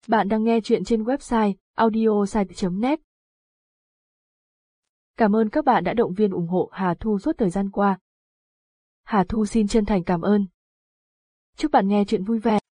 Bạn đang nghe chuyện trên website audiosite.net. Cảm ơn các bạn đã động viên ủng hộ Hà Thu suốt thời gian qua. Hà Thu xin chân thành cảm ơn. Chúc bạn nghe chuyện vui vẻ.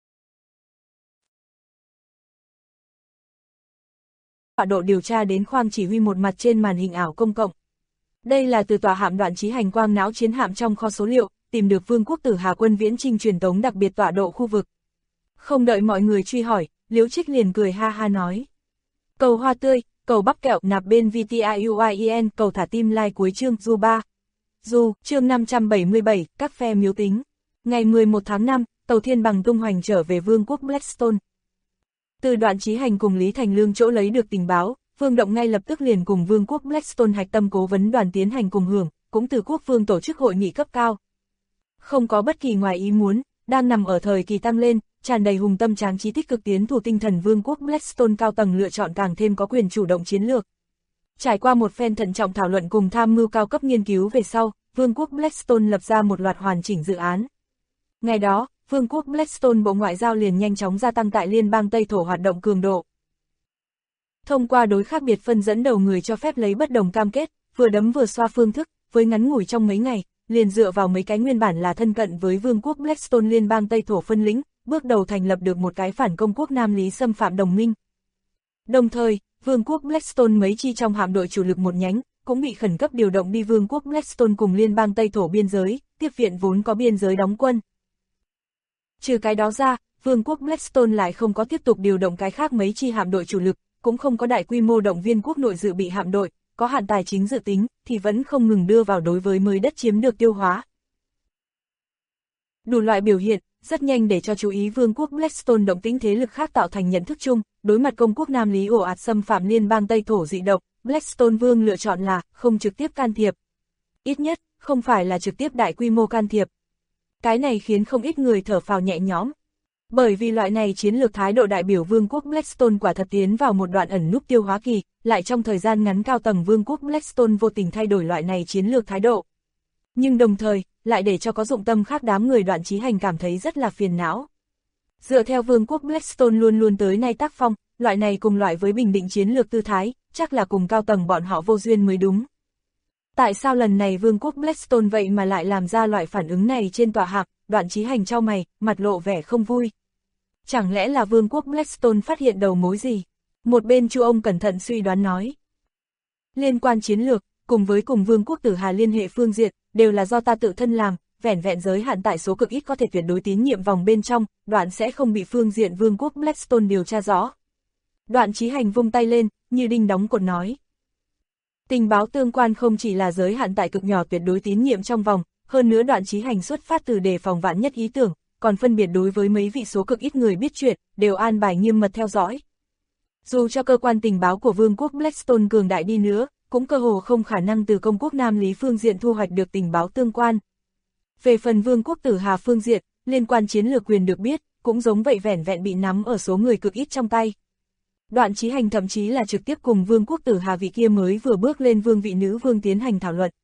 Tọa độ điều tra đến khoang chỉ huy một mặt trên màn hình ảo công cộng. Đây là từ tòa hạm Đoạn Chí Hành quang não chiến hạm trong kho số liệu, tìm được Vương quốc Tử Hà quân viễn chinh truyền tống đặc biệt tọa độ khu vực. Không đợi mọi người truy hỏi, Liễu Trích liền cười ha ha nói. Cầu hoa tươi, cầu bắp kẹo nạp bên VTIUIEN, cầu thả tim like cuối chương Du 3. Du, chương 577, các phe miếu tính. Ngày 11 tháng 5, tàu Thiên Bằng tung hoành trở về Vương quốc Blackstone. Từ Đoạn Chí Hành cùng Lý Thành Lương chỗ lấy được tình báo, Vương Động ngay lập tức liền cùng Vương quốc Blackstone hạch tâm cố vấn đoàn tiến hành cùng hưởng, cũng từ quốc vương tổ chức hội nghị cấp cao. Không có bất kỳ ngoài ý muốn, đang nằm ở thời kỳ tăng lên, tràn đầy hùng tâm tráng trí tích cực tiến thủ tinh thần Vương quốc Blackstone cao tầng lựa chọn càng thêm có quyền chủ động chiến lược. Trải qua một phen thận trọng thảo luận cùng tham mưu cao cấp nghiên cứu về sau, Vương quốc Blackstone lập ra một loạt hoàn chỉnh dự án. Ngày đó, Vương quốc Blackstone Bộ Ngoại giao liền nhanh chóng gia tăng tại liên bang Tây Thổ hoạt động cường độ. Thông qua đối khác biệt phân dẫn đầu người cho phép lấy bất đồng cam kết, vừa đấm vừa xoa phương thức, với ngắn ngủi trong mấy ngày, liền dựa vào mấy cái nguyên bản là thân cận với Vương quốc Blackstone liên bang Tây Thổ phân lĩnh, bước đầu thành lập được một cái phản công quốc Nam Lý xâm phạm đồng minh. Đồng thời, Vương quốc Blackstone mấy chi trong hạm đội chủ lực một nhánh, cũng bị khẩn cấp điều động đi Vương quốc Blackstone cùng liên bang Tây Thổ biên giới, tiếp viện vốn có biên giới đóng quân. Trừ cái đó ra, Vương quốc Blackstone lại không có tiếp tục điều động cái khác mấy chi hạm đội chủ lực, cũng không có đại quy mô động viên quốc nội dự bị hạm đội, có hạn tài chính dự tính, thì vẫn không ngừng đưa vào đối với mới đất chiếm được tiêu hóa. Đủ loại biểu hiện, rất nhanh để cho chú ý Vương quốc Blackstone động tĩnh thế lực khác tạo thành nhận thức chung, đối mặt công quốc Nam Lý ồ ạt xâm phạm liên bang Tây Thổ dị động, Blackstone Vương lựa chọn là không trực tiếp can thiệp. Ít nhất, không phải là trực tiếp đại quy mô can thiệp. Cái này khiến không ít người thở phào nhẹ nhõm. Bởi vì loại này chiến lược thái độ đại biểu Vương quốc Blackstone quả thật tiến vào một đoạn ẩn núp tiêu hóa kỳ, lại trong thời gian ngắn cao tầng Vương quốc Blackstone vô tình thay đổi loại này chiến lược thái độ. Nhưng đồng thời, lại để cho có dụng tâm khác đám người Đoạn Chí Hành cảm thấy rất là phiền não. Dựa theo Vương quốc Blackstone luôn luôn tới nay tác phong, loại này cùng loại với bình định chiến lược tư thái, chắc là cùng cao tầng bọn họ vô duyên mới đúng. Tại sao lần này Vương quốc Blackstone vậy mà lại làm ra loại phản ứng này trên tòa hạm? Đoạn Chí Hành chau mày, mặt lộ vẻ không vui. Chẳng lẽ là Vương quốc Blackstone phát hiện đầu mối gì? Một bên Chu ông cẩn thận suy đoán nói. Liên quan chiến lược, cùng Vương quốc Tử Hà liên hệ phương diện, đều là do ta tự thân làm, vẻn vẹn giới hạn tại số cực ít có thể tuyệt đối tín nhiệm vòng bên trong, Đoạn sẽ không bị phương diện Vương quốc Blackstone điều tra rõ. Đoạn Chí Hành vung tay lên, như đinh đóng cột nói. Tình báo tương quan không chỉ là giới hạn tại cực nhỏ tuyệt đối tín nhiệm trong vòng, hơn nữa Đoạn Chí Hành xuất phát từ đề phòng vạn nhất ý tưởng, còn phân biệt đối với mấy vị số cực ít người biết chuyện, đều an bài nghiêm mật theo dõi. Dù cho cơ quan tình báo của Vương quốc Blackstone cường đại đi nữa, cũng cơ hồ không khả năng từ công quốc Nam Lý phương diện thu hoạch được tình báo tương quan. Về phần Vương quốc Tử Hà phương diện, liên quan chiến lược quyền được biết, cũng giống vậy vẻn vẹn bị nắm ở số người cực ít trong tay. Đoạn Chí Hành thậm chí là trực tiếp cùng Vương quốc Tử Hà vị kia mới vừa bước lên vương vị nữ vương tiến hành thảo luận.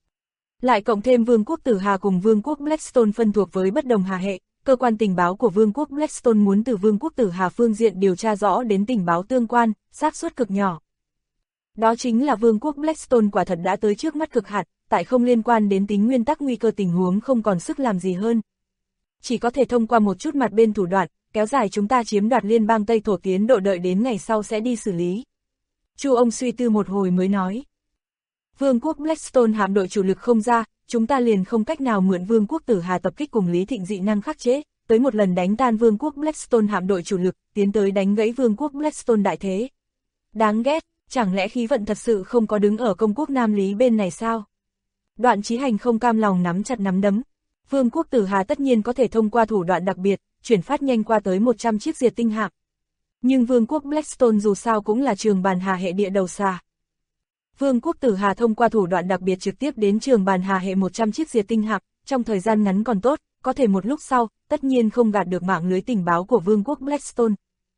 Lại cộng thêm Vương quốc Tử Hà cùng Vương quốc Blackstone phân thuộc với bất đồng hà hệ, cơ quan tình báo của Vương quốc Blackstone muốn từ Vương quốc Tử Hà phương diện điều tra rõ đến tình báo tương quan, xác suất cực nhỏ. Đó chính là Vương quốc Blackstone quả thật đã tới trước mắt cực hạn, tại không liên quan đến tính nguyên tắc nguy cơ tình huống không còn sức làm gì hơn. Chỉ có thể thông qua một chút mặt bên thủ đoạn, kéo dài chúng ta chiếm đoạt liên bang Tây Thổ tiến độ đợi đến ngày sau sẽ đi xử lý. Chu ông suy tư một hồi mới nói. Vương quốc Blackstone hạm đội chủ lực không ra, chúng ta liền không cách nào mượn Vương quốc Tử Hà tập kích cùng Lý Thịnh dị năng khắc chế, tới một lần đánh tan Vương quốc Blackstone hạm đội chủ lực, tiến tới đánh gãy Vương quốc Blackstone đại thế. Đáng ghét, chẳng lẽ khí vận thật sự không có đứng ở công quốc Nam Lý bên này sao? Đoạn Chí Hành không cam lòng nắm chặt nắm đấm. Vương quốc Tử Hà tất nhiên có thể thông qua thủ đoạn đặc biệt, chuyển phát nhanh qua tới 100 chiếc diệt tinh hạm. Nhưng Vương quốc Blackstone dù sao cũng là trường bàn hà hệ địa đầu xa. Vương quốc Tử Hà thông qua thủ đoạn đặc biệt trực tiếp đến trường bàn hà hệ 100 chiếc diệt tinh hạm, trong thời gian ngắn còn tốt, có thể một lúc sau, tất nhiên không gạt được mạng lưới tình báo của Vương quốc Blackstone.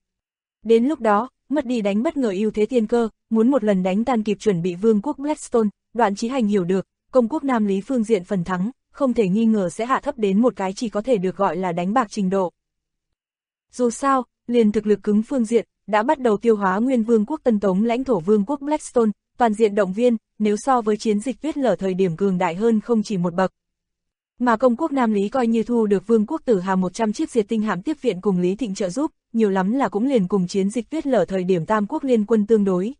Đến lúc đó, mất đi đánh bất ngờ ưu thế tiên cơ, muốn một lần đánh tan kịp chuẩn bị Vương quốc Blackstone, Đoạn Chí Hành hiểu được, công quốc Nam Lý phương diện phần thắng, không thể nghi ngờ sẽ hạ thấp đến một cái chỉ có thể được gọi là đánh bạc trình độ. Dù sao, liền thực lực cứng phương diện, đã bắt đầu tiêu hóa nguyên vương quốc Tân Tống lãnh thổ vương quốc Blackstone, toàn diện động viên, nếu so với chiến dịch tuyết lở thời điểm cường đại hơn không chỉ một bậc. Mà công quốc Nam Lý coi như thu được vương quốc Tử Hà 100 chiếc diệt tinh hạm tiếp viện cùng Lý Thịnh trợ giúp, nhiều lắm là cũng liền cùng chiến dịch tuyết lở thời điểm tam quốc liên quân tương đối.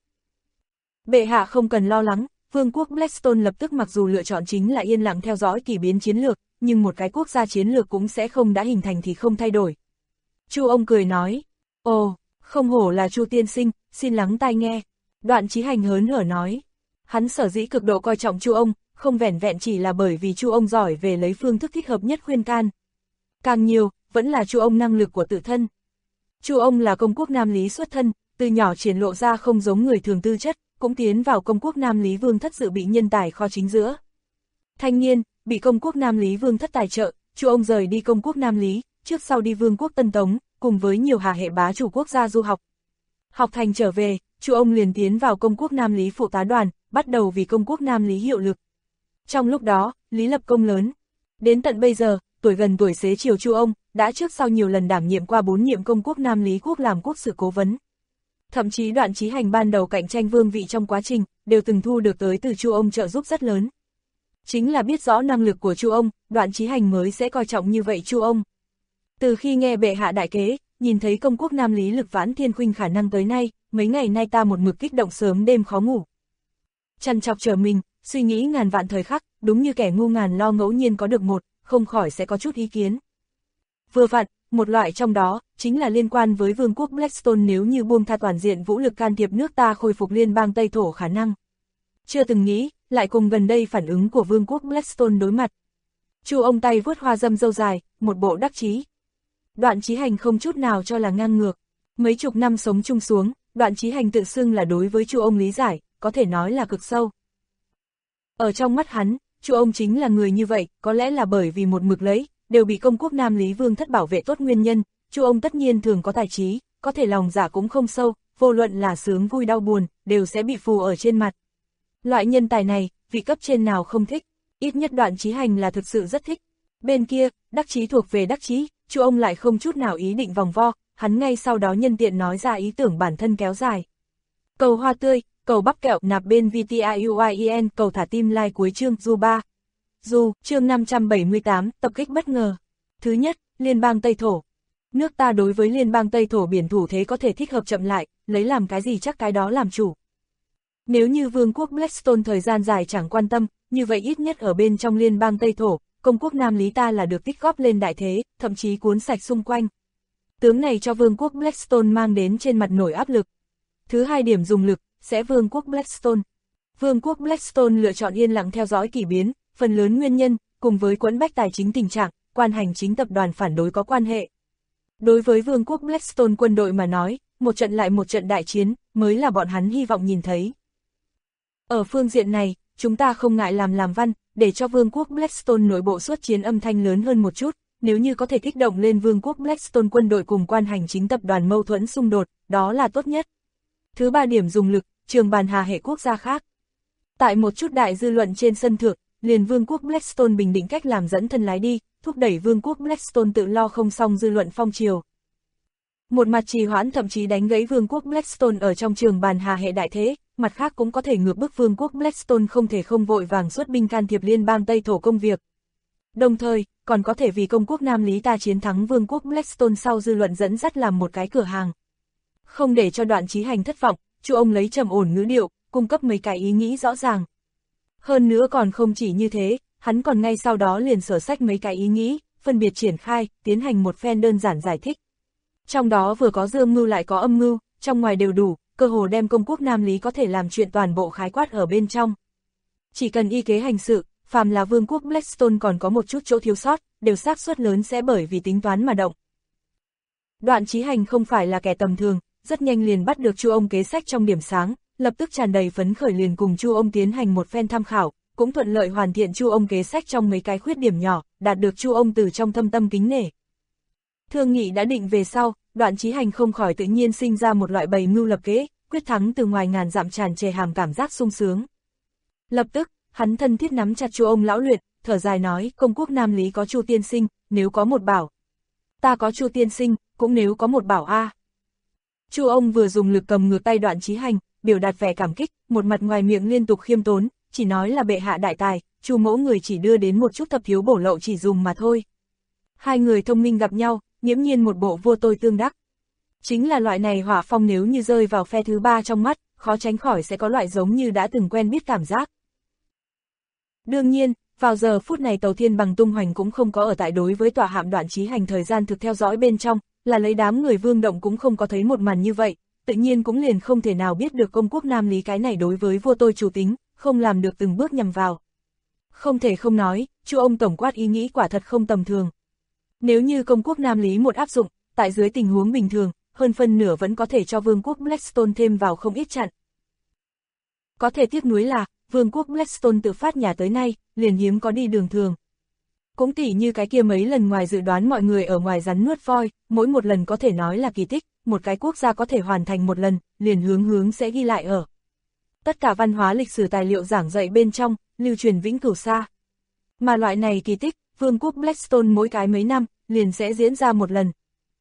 Bệ hạ không cần lo lắng, vương quốc Blackstone lập tức mặc dù lựa chọn chính là yên lặng theo dõi kỳ biến chiến lược, nhưng một cái quốc gia chiến lược cũng sẽ không đã hình thành thì không thay đổi. Chu ông cười nói, ồ, không hổ là Chu tiên sinh, xin lắng tai nghe. Đoạn Chí Hành hớn hở nói, hắn sở dĩ cực độ coi trọng Chu ông, không vẻn vẹn chỉ là bởi vì Chu ông giỏi về lấy phương thức thích hợp nhất khuyên can. Càng nhiều, vẫn là Chu ông năng lực của tự thân. Chu ông là công quốc Nam Lý xuất thân, từ nhỏ triển lộ ra không giống người thường tư chất, cũng tiến vào công quốc Nam Lý Vương thất dự bị nhân tài kho chính giữa. Thanh niên, bị công quốc Nam Lý Vương thất tài trợ, Chu ông rời đi công quốc Nam Lý, trước sau đi vương quốc Tân Tống, cùng với nhiều hà hệ bá chủ quốc gia du học. Học thành trở về, Chu ông liền tiến vào công quốc Nam Lý phụ tá đoàn, bắt đầu vì công quốc Nam Lý hiệu lực. Trong lúc đó, Lý lập công lớn. Đến tận bây giờ, tuổi gần tuổi xế chiều Chu ông, đã trước sau nhiều lần đảm nhiệm qua 4 nhiệm công quốc Nam Lý quốc làm quốc sự cố vấn. Thậm chí Đoạn Chí Hành ban đầu cạnh tranh vương vị trong quá trình, đều từng thu được tới từ Chu ông trợ giúp rất lớn. Chính là biết rõ năng lực của Chu ông, Đoạn Chí Hành mới sẽ coi trọng như vậy Chu ông. Từ khi nghe bệ hạ đại kế, nhìn thấy công quốc Nam Lý lực vãn thiên khuynh khả năng tới nay, mấy ngày nay ta một mực kích động sớm đêm khó ngủ. Trằn trọc trở mình, suy nghĩ ngàn vạn thời khắc, đúng như kẻ ngu ngàn lo ngẫu nhiên có được một, không khỏi sẽ có chút ý kiến. Vừa vặn, một loại trong đó, chính là liên quan với vương quốc Blackstone nếu như buông tha toàn diện vũ lực can thiệp nước ta khôi phục liên bang Tây Thổ khả năng. Chưa từng nghĩ, lại cùng gần đây phản ứng của vương quốc Blackstone đối mặt. Chu ông tay vuốt hoa dâm râu dài, một bộ đắc chí. Đoạn Chí Hành không chút nào cho là ngang ngược. Mấy chục năm sống chung xuống, Đoạn Chí Hành tự xưng là đối với Chu ông lý giải, có thể nói là cực sâu. Ở trong mắt hắn, Chu ông chính là người như vậy, có lẽ là bởi vì một mực lấy, đều bị công quốc Nam Lý Vương thất bảo vệ tốt nguyên nhân, Chu ông tất nhiên thường có tài trí, có thể lòng dạ cũng không sâu, vô luận là sướng vui đau buồn, đều sẽ bị phù ở trên mặt. Loại nhân tài này, vị cấp trên nào không thích, ít nhất Đoạn Chí Hành là thực sự rất thích. Bên kia, đắc chí thuộc về đắc chí, Chu ông lại không chút nào ý định vòng vo, hắn ngay sau đó nhân tiện nói ra ý tưởng bản thân kéo dài. Cầu hoa tươi, cầu bắp kẹo nạp bên VTIUIEN, cầu thả tim like cuối chương Du 3. Du, chương 578, tập kích bất ngờ. Thứ nhất, Liên bang Tây Thổ. Nước ta đối với Liên bang Tây Thổ biển thủ thế có thể thích hợp chậm lại, lấy làm cái gì chắc cái đó làm chủ. Nếu như vương quốc Blackstone thời gian dài chẳng quan tâm, như vậy ít nhất ở bên trong Liên bang Tây Thổ, công quốc Nam Lý ta là được tích góp lên đại thế, thậm chí cuốn sạch xung quanh. Tướng này cho vương quốc Blackstone mang đến trên mặt nổi áp lực. Thứ hai điểm dùng lực, sẽ vương quốc Blackstone. Vương quốc Blackstone lựa chọn yên lặng theo dõi kỳ biến, phần lớn nguyên nhân, cùng với quẫn bách tài chính tình trạng, quan hành chính tập đoàn phản đối có quan hệ. Đối với vương quốc Blackstone quân đội mà nói, một trận lại một trận đại chiến, mới là bọn hắn hy vọng nhìn thấy. Ở phương diện này, chúng ta không ngại làm văn, để cho vương quốc Blackstone nội bộ xuất chiến âm thanh lớn hơn một chút, nếu như có thể kích động lên vương quốc Blackstone quân đội cùng quan hành chính tập đoàn mâu thuẫn xung đột, đó là tốt nhất. Thứ ba điểm dùng lực, trường bàn hà hệ quốc gia khác. Tại một chút đại dư luận trên sân thượng, liền vương quốc Blackstone bình định cách làm dẫn thân lái đi, thúc đẩy vương quốc Blackstone tự lo không xong dư luận phong triều. Một mặt trì hoãn thậm chí đánh gãy vương quốc Blackstone ở trong trường bàn hà hệ đại thế, mặt khác cũng có thể ngược bức vương quốc Blackstone không thể không vội vàng xuất binh can thiệp liên bang Tây Thổ công việc. Đồng thời, còn có thể vì công quốc Nam Lý ta chiến thắng vương quốc Blackstone sau dư luận dẫn dắt làm một cái cửa hàng. Không để cho Đoạn Chí Hành thất vọng, Chu ông lấy trầm ổn ngữ điệu, cung cấp mấy cái ý nghĩ rõ ràng. Hơn nữa còn không chỉ như thế, hắn còn ngay sau đó liền sở sách mấy cái ý nghĩ, phân biệt triển khai, tiến hành một phen đơn giản giải thích. Trong đó vừa có dương mưu lại có âm mưu, trong ngoài đều đủ, cơ hồ đem công quốc Nam Lý có thể làm chuyện toàn bộ khái quát ở bên trong. Chỉ cần y kế hành sự, phàm là vương quốc Blackstone còn có một chút chỗ thiếu sót, đều xác suất lớn sẽ bởi vì tính toán mà động. Đoạn Chí Hành không phải là kẻ tầm thường, rất nhanh liền bắt được Chu ông kế sách trong điểm sáng, lập tức tràn đầy phấn khởi liền cùng Chu ông tiến hành một phen tham khảo, cũng thuận lợi hoàn thiện Chu ông kế sách trong mấy cái khuyết điểm nhỏ, đạt được Chu ông từ trong thâm tâm kính nể. Thương nghị đã định về sau, Đoạn Chí Hành không khỏi tự nhiên sinh ra một loại bày mưu lập kế, quyết thắng từ ngoài ngàn dặm tràn trề hàm cảm giác sung sướng. Lập tức, hắn thân thiết nắm chặt Chu ông lão luyện, thở dài nói, công quốc Nam Lý có Chu tiên sinh, nếu có một bảo. Ta có Chu tiên sinh, cũng nếu có một bảo a. Chu ông vừa dùng lực cầm ngược tay Đoạn Chí Hành, biểu đạt vẻ cảm kích, một mặt ngoài miệng liên tục khiêm tốn, chỉ nói là bệ hạ đại tài, Chu mẫu người chỉ đưa đến một chút thập thiếu bổ lậu chỉ dùng mà thôi. Hai người thông minh gặp nhau, nghiễm nhiên một bộ vô tôi tương đắc. Chính là loại này hỏa phong nếu như rơi vào phe thứ ba trong mắt, khó tránh khỏi sẽ có loại giống như đã từng quen biết cảm giác. Đương nhiên, vào giờ phút này Tàu Thiên Bằng tung hoành cũng không có ở tại đối với tòa hạm Đoạn Chí Hành thời gian thực theo dõi bên trong, là lấy đám người Vương Động cũng không có thấy một màn như vậy, tự nhiên cũng liền không thể nào biết được công quốc Nam Lý cái này đối với vô tôi chủ tính, không làm được từng bước nhằm vào. Không thể không nói, Chu ông tổng quát ý nghĩ quả thật không tầm thường. Nếu như công quốc Nam Lý một áp dụng, tại dưới tình huống bình thường, hơn phân nửa vẫn có thể cho Vương quốc Blackstone thêm vào không ít chặn. Có thể tiếc nuối là, Vương quốc Blackstone tự phát nhà tới nay, liền hiếm có đi đường thường. Cũng tỉ như cái kia mấy lần ngoài dự đoán mọi người ở ngoài rắn nuốt voi, mỗi một lần có thể nói là kỳ tích, một cái quốc gia có thể hoàn thành một lần, liền hướng sẽ ghi lại ở. Tất cả văn hóa lịch sử tài liệu giảng dạy bên trong, lưu truyền vĩnh cửu xa. Mà loại này kỳ tích, Vương quốc Blackstone mỗi cái mấy năm, liền sẽ diễn ra một lần.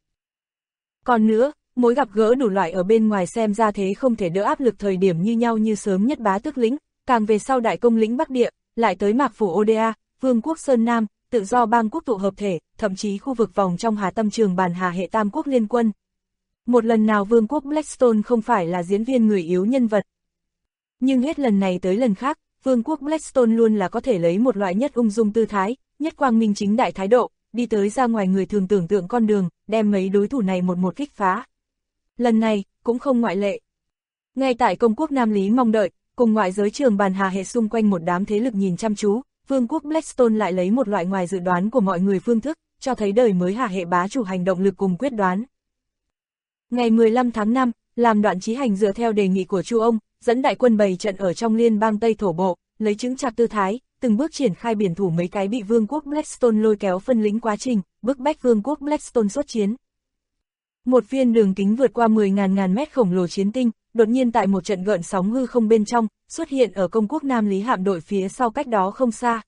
Còn nữa, mỗi gặp gỡ đủ loại ở bên ngoài xem ra thế không thể đỡ áp lực thời điểm như nhau như sớm nhất bá tước lĩnh, càng về sau đại công lĩnh Bắc Địa, lại tới Mạc Phủ Oda, Vương quốc Sơn Nam, tự do bang quốc tụ hợp thể, thậm chí khu vực vòng trong Hà Tâm Trường Bàn Hà hệ tam quốc liên quân. Một lần nào Vương quốc Blackstone không phải là diễn viên người yếu nhân vật. Nhưng hết lần này tới lần khác, Vương quốc Blackstone luôn là có thể lấy một loại nhất ung dung tư thái, nhất quang minh chính đại thái độ, đi tới ra ngoài người thường tưởng tượng con đường, đem mấy đối thủ này một kích phá. Lần này, cũng không ngoại lệ. Ngay tại công quốc Nam Lý mong đợi, cùng ngoại giới Trường Bàn Hà hệ xung quanh một đám thế lực nhìn chăm chú, Vương quốc Blackstone lại lấy một loại ngoài dự đoán của mọi người phương thức, cho thấy đời mới Hà hệ bá chủ hành động lực cùng quyết đoán. Ngày 15 tháng 5, làm Đoạn Chí Hành dựa theo đề nghị của Chu ông, dẫn đại quân bày trận ở trong liên bang Tây Thổ Bộ, lấy chứng chặt tư thái, từng bước triển khai biển thủ mấy cái bị Vương quốc Blackstone lôi kéo phân lĩnh quá trình, bức bách Vương quốc Blackstone xuất chiến. Một viên đường kính vượt qua 10.000 mét khổng lồ chiến tinh, đột nhiên tại một trận gợn sóng hư không bên trong, xuất hiện ở công quốc Nam Lý hạm đội phía sau cách đó không xa.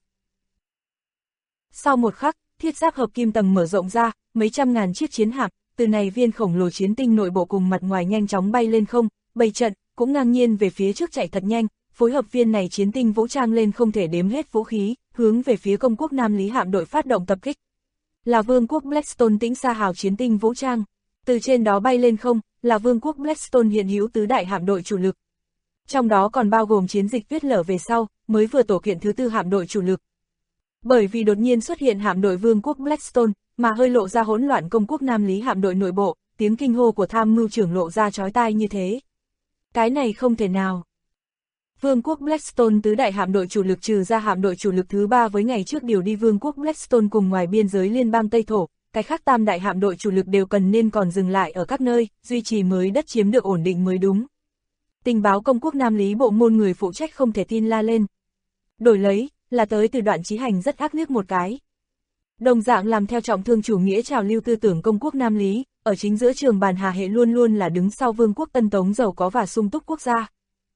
Sau một khắc, thiết giáp hợp kim tầng mở rộng ra, mấy trăm ngàn chiếc chiến hạm, từ này viên khổng lồ chiến tinh nội bộ cùng mặt ngoài nhanh chóng bay lên không, bày trận, cũng ngang nhiên về phía trước chạy thật nhanh, phối hợp viên này chiến tinh vũ trang lên không thể đếm hết vũ khí, hướng về phía công quốc Nam Lý hạm đội phát động tập kích. Là Vương quốc Blackstone Tĩnh Sa Hào chiến tinh vũ trang. Từ trên đó bay lên không, là Vương quốc Blackstone hiện hữu tứ đại hạm đội chủ lực. Trong đó còn bao gồm chiến dịch Tuyết Lở về sau, mới vừa tổ kiện thứ tư hạm đội chủ lực. Bởi vì đột nhiên xuất hiện hạm đội Vương quốc Blackstone, mà hơi lộ ra hỗn loạn công quốc Nam Lý hạm đội nội bộ, tiếng kinh hô của tham mưu trưởng lộ ra chói tai như thế. Cái này không thể nào. Vương quốc Blackstone tứ đại hạm đội chủ lực trừ ra hạm đội chủ lực thứ ba với ngày trước điều đi Vương quốc Blackstone cùng ngoài biên giới liên bang Tây Thổ, cái khác tam đại hạm đội chủ lực đều cần nên còn dừng lại ở các nơi, duy trì mới đất chiếm được ổn định mới đúng. Tình báo công quốc Nam Lý bộ môn người phụ trách không thể tin la lên. Đổi lấy, là tới từ Đoạn Chí Hành rất ác liếc một cái. Đồng dạng làm theo trọng thương chủ nghĩa trào lưu tư tưởng công quốc Nam Lý, ở chính giữa Trường Bàn Hà hệ luôn luôn là đứng sau Vương quốc Tân Tống giàu có và sung túc quốc gia.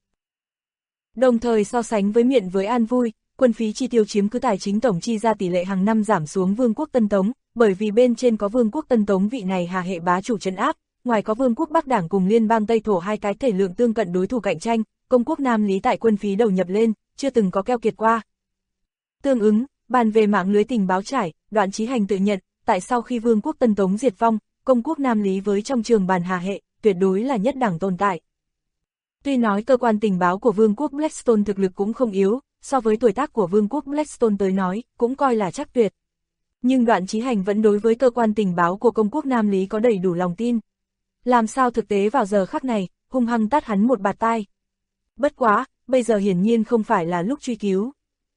Đồng thời so sánh với miệng với an vui, quân phí chi tiêu chiếm cứ tài chính tổng chi ra tỷ lệ hàng năm giảm xuống Vương quốc Tân Tống, bởi vì bên trên có Vương quốc Tân Tống vị này Hà hệ bá chủ trấn áp, ngoài có Vương quốc Bắc Đảng cùng Liên bang Tây Thổ hai cái thể lượng tương cận đối thủ cạnh tranh, công quốc Nam Lý tại quân phí đầu nhập lên, chưa từng có keo kiệt qua. Tương ứng, bàn về mạng lưới tình báo trải, Đoạn Chí Hành tự nhận, tại sau khi Vương quốc Tân Tống diệt vong, công quốc Nam Lý với trong Trường Bàn Hà hệ, tuyệt đối là nhất đẳng tồn tại. Tuy nói cơ quan tình báo của Vương quốc Blackstone thực lực cũng không yếu, so với tuổi tác của Vương quốc Blackstone tới nói, cũng coi là chắc tuyệt. Nhưng Đoạn Chí Hành vẫn đối với cơ quan tình báo của công quốc Nam Lý có đầy đủ lòng tin. Làm sao thực tế vào giờ khắc này, hung hăng tát hắn một bạt tai. Bất quá, bây giờ hiển nhiên không phải là lúc truy cứu.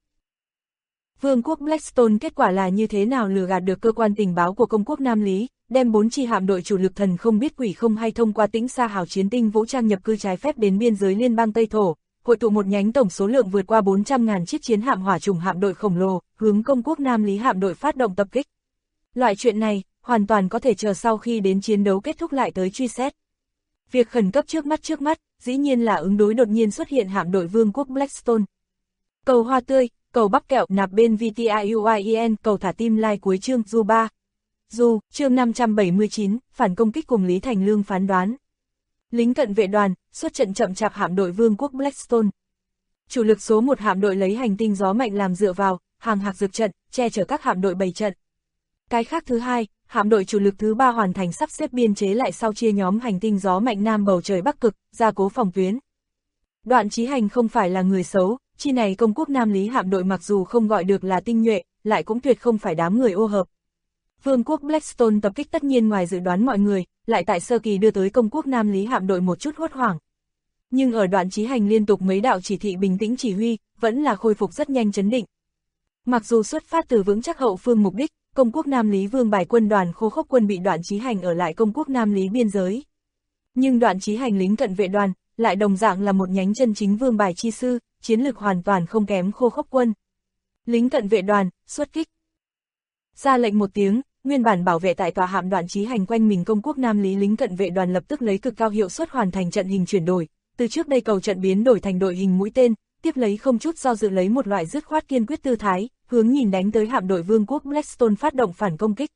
Vương quốc Blackstone kết quả là như thế nào lừa gạt được cơ quan tình báo của công quốc Nam Lý, đem 4 chi hạm đội chủ lực thần không biết quỷ không hay thông qua Tĩnh Sa Hào chiến tinh vũ trang nhập cư trái phép đến biên giới liên bang Tây Thổ, hội tụ một nhánh tổng số lượng vượt qua 400.000 chiếc chiến hạm hỏa trùng hạm đội khổng lồ, hướng công quốc Nam Lý hạm đội phát động tập kích. Loại chuyện này, hoàn toàn có thể chờ sau khi đến chiến đấu kết thúc lại tới truy xét. Việc khẩn cấp trước mắt, dĩ nhiên là ứng đối đột nhiên xuất hiện hạm đội Vương quốc Blackstone. Cầu hoa tươi, cầu bắp kẹo nạp bên VTIUIEN, cầu thả tim like cuối chương Du 3. Du, chương 579, phản công kích cùng Lý Thành Lương phán đoán. Lính cận vệ đoàn, xuất trận chậm chạp hạm đội Vương quốc Blackstone. Chủ lực số 1 hạm đội lấy hành tinh gió mạnh làm dựa vào, hàng hạc dược trận, che chở các hạm đội bày trận. Cái khác thứ hai, hạm đội chủ lực thứ 3 hoàn thành sắp xếp biên chế lại sau chia nhóm hành tinh gió mạnh nam bầu trời Bắc Cực, gia cố phòng tuyến. Đoạn Chí Hành không phải là người xấu, chi này công quốc Nam Lý hạm đội mặc dù không gọi được là tinh nhuệ, lại cũng tuyệt không phải đám người ô hợp. Vương quốc Blackstone tập kích tất nhiên ngoài dự đoán mọi người, lại tại sơ kỳ đưa tới công quốc Nam Lý hạm đội một chút hốt hoảng. Nhưng ở Đoạn Chí Hành liên tục mấy đạo chỉ thị bình tĩnh chỉ huy, vẫn là khôi phục rất nhanh trấn định. Mặc dù xuất phát từ vững chắc hậu phương mục đích, công quốc Nam Lý Vương bài quân đoàn Khô Khốc quân bị Đoạn Chí Hành ở lại công quốc Nam Lý biên giới. Nhưng Đoạn Chí Hành lính cận vệ đoàn, lại đồng dạng là một nhánh chân chính vương bài chi sư, chiến lược hoàn toàn không kém Khô Khốc quân. Lính cận vệ đoàn, xuất kích. Ra lệnh một tiếng, nguyên bản bảo vệ tại tòa hạm Đoạn Chí Hành quanh mình công quốc Nam Lý lính cận vệ đoàn lập tức lấy cực cao hiệu suất hoàn thành trận hình chuyển đổi, từ trước đây cầu trận biến đổi thành đội hình mũi tên, tiếp lấy không chút do dự lấy một loại dứt khoát kiên quyết tư thái, hướng nhìn đánh tới hạm đội Vương quốc Blackstone phát động phản công kích.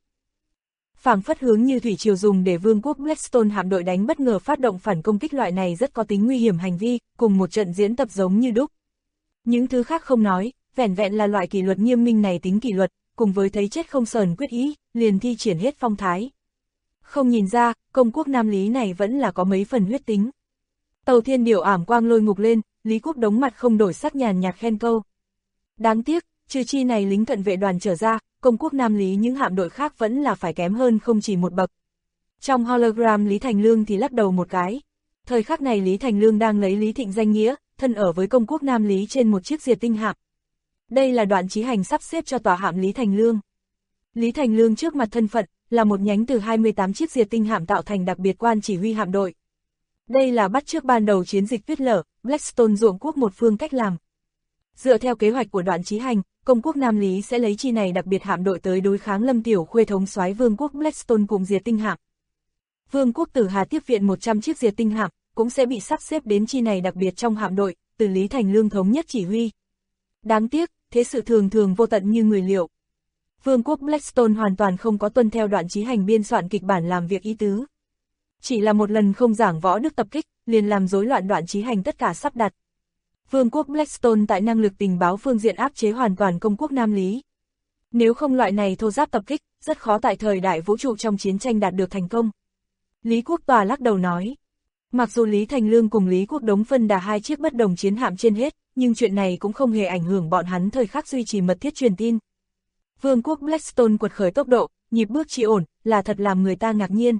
Phảng phất hướng như thủy triều dùng để Vương quốc Blackstone hạm đội đánh bất ngờ phát động phản công kích loại này rất có tính nguy hiểm hành vi, cùng một trận diễn tập giống như đúc. Những thứ khác không nói, vẻn vẹn là loại kỷ luật nghiêm minh này tính kỷ luật, cùng với thấy chết không sờn quyết ý, liền thi triển hết phong thái. Không nhìn ra, công quốc Nam Lý này vẫn là có mấy phần huyết tính. Tàu Thiên Điểu ảm quang lôi ngục lên, Lý Quốc đống mặt không đổi sắc nhàn nhạt khen câu. Đáng tiếc, trừ chi này lính cận vệ đoàn trở ra, công quốc Nam Lý những hạm đội khác vẫn là phải kém hơn không chỉ một bậc. Trong hologram Lý Thành Lương thì lắc đầu một cái. Thời khắc này Lý Thành Lương đang lấy Lý Thịnh danh nghĩa, thân ở với công quốc Nam Lý trên một chiếc diệt tinh hạm. Đây là Đoạn Chí Hành sắp xếp cho tòa hạm Lý Thành Lương. Lý Thành Lương trước mặt thân phận, là một nhánh từ 28 chiếc diệt tinh hạm tạo thành đặc biệt quan chỉ huy hạm đội. Đây là bắt chước ban đầu chiến dịch tuyết lở, Blackstone ruộng quốc một phương cách làm. Dựa theo kế hoạch của Đoạn Chí Hành, công quốc Nam Lý sẽ lấy chi này đặc biệt hạm đội tới đối kháng Lâm Tiểu Khuê thống soái Vương quốc Blackstone cùng diệt tinh hạm. Vương quốc Tử Hà tiếp viện 100 chiếc diệt tinh hạm, cũng sẽ bị sắp xếp đến chi này đặc biệt trong hạm đội, từ Lý Thành Lương thống nhất chỉ huy. Đáng tiếc, thế sự thường thường vô tận như người liệu. Vương quốc Blackstone hoàn toàn không có tuân theo Đoạn Chí Hành biên soạn kịch bản làm việc ý tứ. Chỉ là một lần không giảng võ đức tập kích, liền làm rối loạn Đoạn Chí Hành tất cả sắp đặt. Vương quốc Blackstone tại năng lực tình báo phương diện áp chế hoàn toàn công quốc Nam Lý. Nếu không loại này thô giáp tập kích, rất khó tại thời đại vũ trụ trong chiến tranh đạt được thành công. Lý Quốc Tòa lắc đầu nói. Mặc dù Lý Thành Lương cùng Lý Quốc Đống phân đà hai chiếc bất đồng chiến hạm trên hết, nhưng chuyện này cũng không hề ảnh hưởng bọn hắn thời khắc duy trì mật thiết truyền tin. Vương quốc Blackstone quật khởi tốc độ, nhịp bước trì ổn, là thật làm người ta ngạc nhiên.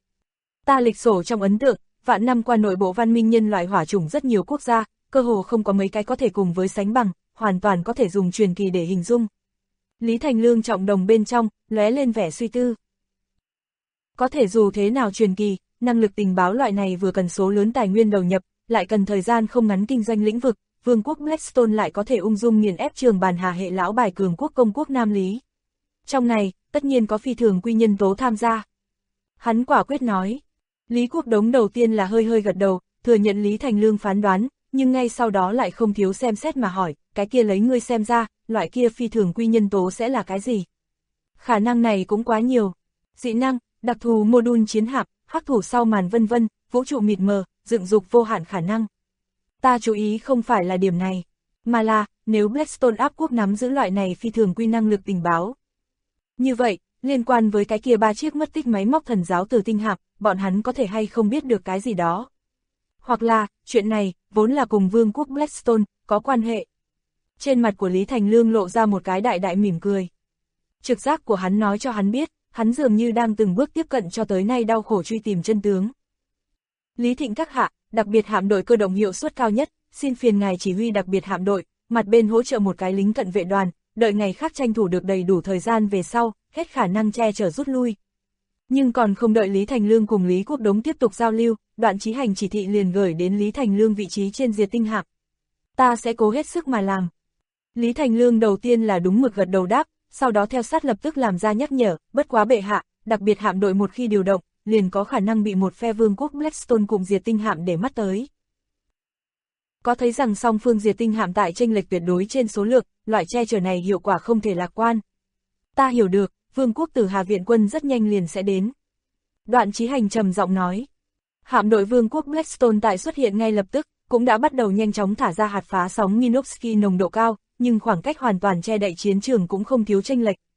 Ta lịch sổ trong ấn tượng, vạn năm qua nội bộ văn minh nhân loại hỏa chủng rất nhiều quốc gia, cơ hồ không có mấy cái có thể cùng với sánh bằng, hoàn toàn có thể dùng truyền kỳ để hình dung. Lý Thành Lương trọng đồng bên trong, lóe lên vẻ suy tư. Có thể dù thế nào truyền kỳ, năng lực tình báo loại này vừa cần số lớn tài nguyên đầu nhập, lại cần thời gian không ngắn kinh doanh lĩnh vực, Vương quốc Blackstone lại có thể ung dung nghiền ép Trường Bàn Hà hệ lão bài cường quốc công quốc Nam Lý. Trong này, tất nhiên có phi thường quy nhân tố tham gia. Hắn quả quyết nói. Lý Quốc Đống đầu tiên là hơi gật đầu, thừa nhận Lý Thành Lương phán đoán, nhưng ngay sau đó lại không thiếu xem xét mà hỏi, cái kia lấy ngươi xem ra, loại kia phi thường quy nhân tố sẽ là cái gì? Khả năng này cũng quá nhiều. Dị năng, đặc thù module chiến hạm, hắc thủ sau màn vân vân, vũ trụ mịt mờ, dựng dục vô hạn khả năng. Ta chú ý không phải là điểm này, mà là, nếu Blackstone áp quốc nắm giữ loại này phi thường quy năng lực tình báo. Như vậy, liên quan với cái kia 3 chiếc mất tích máy móc thần giáo từ tinh hạm, bọn hắn có thể hay không biết được cái gì đó. Hoặc là, chuyện này, vốn là cùng Vương quốc Blackstone, có quan hệ. Trên mặt của Lý Thành Lương lộ ra một cái đại đại mỉm cười. Trực giác của hắn nói cho hắn biết, hắn dường như đang từng bước tiếp cận cho tới nay đau khổ truy tìm chân tướng. Lý Thịnh các hạ, đặc biệt hạm đội cơ động hiệu suất cao nhất, xin phiền ngài chỉ huy đặc biệt hạm đội, mặt bên hỗ trợ một cái lính cận vệ đoàn, đợi ngày khác tranh thủ được đầy đủ thời gian về sau, hết khả năng che chở rút lui. Nhưng còn không đợi Lý Thành Lương cùng Lý Quốc Đống tiếp tục giao lưu, Đoạn Chí Hành chỉ thị liền gửi đến Lý Thành Lương vị trí trên diệt tinh hạm. Ta sẽ cố hết sức mà làm. Lý Thành Lương đầu tiên là đúng mực gật đầu đáp, sau đó theo sát lập tức làm ra nhắc nhở, bất quá bệ hạ, đặc biệt hạm đội một khi điều động, liền có khả năng bị một phe Vương quốc Blackstone cùng diệt tinh hạm để mắt tới. Có thấy rằng song phương diệt tinh hạm tại chênh lệch tuyệt đối trên số lượng, loại che chở này hiệu quả không thể lạc quan. Ta hiểu được, Vương quốc Tử Hà viện quân rất nhanh liền sẽ đến. Đoạn Chí Hành trầm giọng nói. Hạm đội vương quốc Blackstone tại xuất hiện ngay lập tức, cũng đã bắt đầu nhanh chóng thả ra hạt phá sóng Minovsky nồng độ cao, nhưng khoảng cách hoàn toàn che đậy chiến trường cũng không thiếu chênh lệch.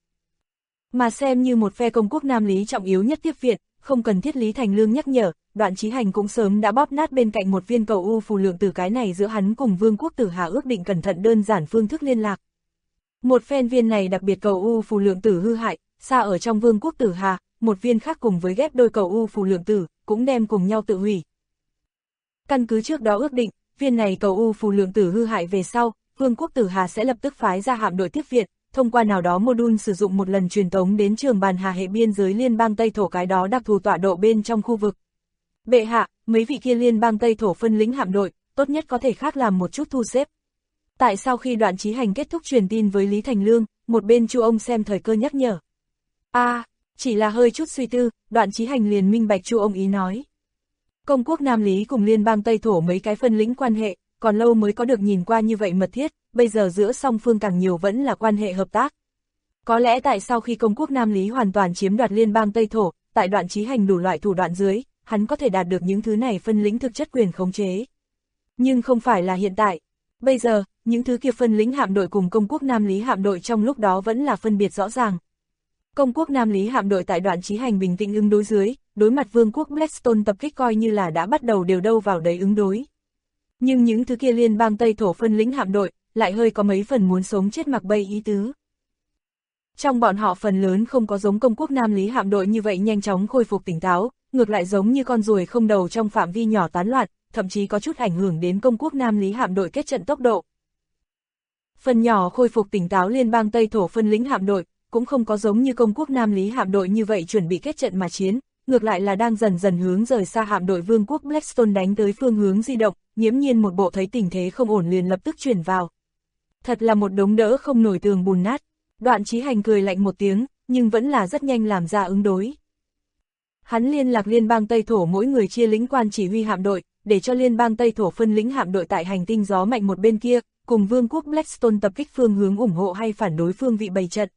Mà xem như một phe công quốc Nam Lý trọng yếu nhất tiếp viện, không cần thiết Lý Thành Lương nhắc nhở, Đoạn Chí Hành cũng sớm đã bóp nát bên cạnh một viên cầu u phù lượng tử cái này giữa hắn cùng Vương quốc Tử Hà ước định cẩn thận đơn giản phương thức liên lạc. Một phen viên này đặc biệt cầu u phù lượng tử hư hại, xa ở trong Vương quốc Tử Hà, một viên khác cùng với ghép đôi cầu u phù lượng tử, cũng đem cùng nhau tự hủy. Căn cứ trước đó ước định, viên này cầu u phù lượng tử hư hại về sau, Vương quốc Tử Hà sẽ lập tức phái ra hạm đội tiếp viện, thông qua nào đó module sử dụng một lần truyền tống đến trường bàn Hà hệ biên giới liên bang Tây Thổ cái đó đặc thù tọa độ bên trong khu vực. Bệ hạ, mấy vị kia liên bang Tây Thổ phân lĩnh hạm đội, tốt nhất có thể khác làm một chút thu xếp. Tại sau khi Đoạn Chí Hành kết thúc truyền tin với Lý Thành Lương, một bên Chu ông xem thời cơ nhắc nhở. Chỉ là hơi chút suy tư, Đoạn Chí Hành liền minh bạch Chu ông ý nói. Công quốc Nam Lý cùng liên bang Tây Thổ mấy cái phân lĩnh quan hệ, còn lâu mới có được nhìn qua như vậy mật thiết, bây giờ giữa song phương càng nhiều vẫn là quan hệ hợp tác. Có lẽ tại sau khi công quốc Nam Lý hoàn toàn chiếm đoạt liên bang Tây Thổ, tại Đoạn Chí Hành đủ loại thủ đoạn dưới, hắn có thể đạt được những thứ này phân lĩnh thực chất quyền khống chế. Nhưng không phải là hiện tại. Bây giờ, những thứ kia phân lĩnh hạm đội cùng công quốc Nam Lý hạm đội trong lúc đó vẫn là phân biệt rõ ràng. Công quốc Nam Lý hạm đội tại Đoạn Chí Hành bình tĩnh ứng đối dưới, đối mặt Vương quốc Blackstone tập kích coi như là đã bắt đầu đều đâu vào đấy ứng đối. Nhưng những thứ kia liên bang Tây Thổ phân lĩnh hạm đội, lại hơi có mấy phần muốn sống chết mặc bay ý tứ. Trong bọn họ phần lớn không có giống công quốc Nam Lý hạm đội như vậy nhanh chóng khôi phục tỉnh táo, ngược lại giống như con ruồi không đầu trong phạm vi nhỏ tán loạn, thậm chí có chút ảnh hưởng đến công quốc Nam Lý hạm đội kết trận tốc độ. Phần nhỏ khôi phục tỉnh táo liên bang Tây Thổ phân lĩnh hạm đội, cũng không có giống như công quốc Nam Lý hạm đội như vậy chuẩn bị kết trận mà chiến, ngược lại là đang dần dần hướng rời xa hạm đội Vương quốc Blackstone đánh tới phương hướng di động, nghiễm nhiên một bộ thấy tình thế không ổn liền lập tức chuyển vào. Thật là một đống đỡ không nổi tường bùn nát. Đoạn Chí Hành cười lạnh một tiếng, nhưng vẫn là rất nhanh làm ra ứng đối. Hắn liên lạc liên bang Tây Thổ mỗi người chia lĩnh quan chỉ huy hạm đội, để cho liên bang Tây Thổ phân lĩnh hạm đội tại hành tinh gió mạnh một bên kia, cùng Vương quốc Blackstone tập kích phương hướng ủng hộ hay phản đối phương vị bày trận.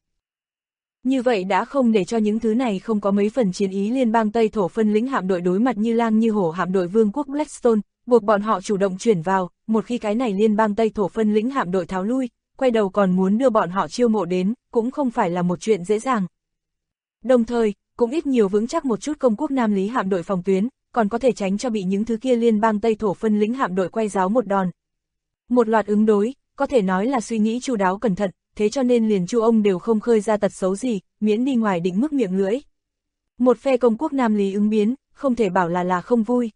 Như vậy đã không để cho những thứ này không có mấy phần chiến ý liên bang Tây Thổ phân lĩnh hạm đội đối mặt như lang như hổ hạm đội Vương quốc Blackstone, buộc bọn họ chủ động chuyển vào, một khi cái này liên bang Tây Thổ phân lĩnh hạm đội tháo lui, quay đầu còn muốn đưa bọn họ chiêu mộ đến, cũng không phải là một chuyện dễ dàng. Đồng thời, cũng ít nhiều vững chắc một chút công quốc Nam Lý hạm đội phòng tuyến, còn có thể tránh cho bị những thứ kia liên bang Tây Thổ phân lĩnh hạm đội quay giáo một đòn. Một loạt ứng đối, có thể nói là suy nghĩ chu đáo cẩn thận, thế cho nên liền Chu ông đều không khơi ra tật xấu gì, miễn đi ngoài định mức miệng lưỡi. Một phe công quốc Nam Lý ứng biến, không thể bảo là không vui.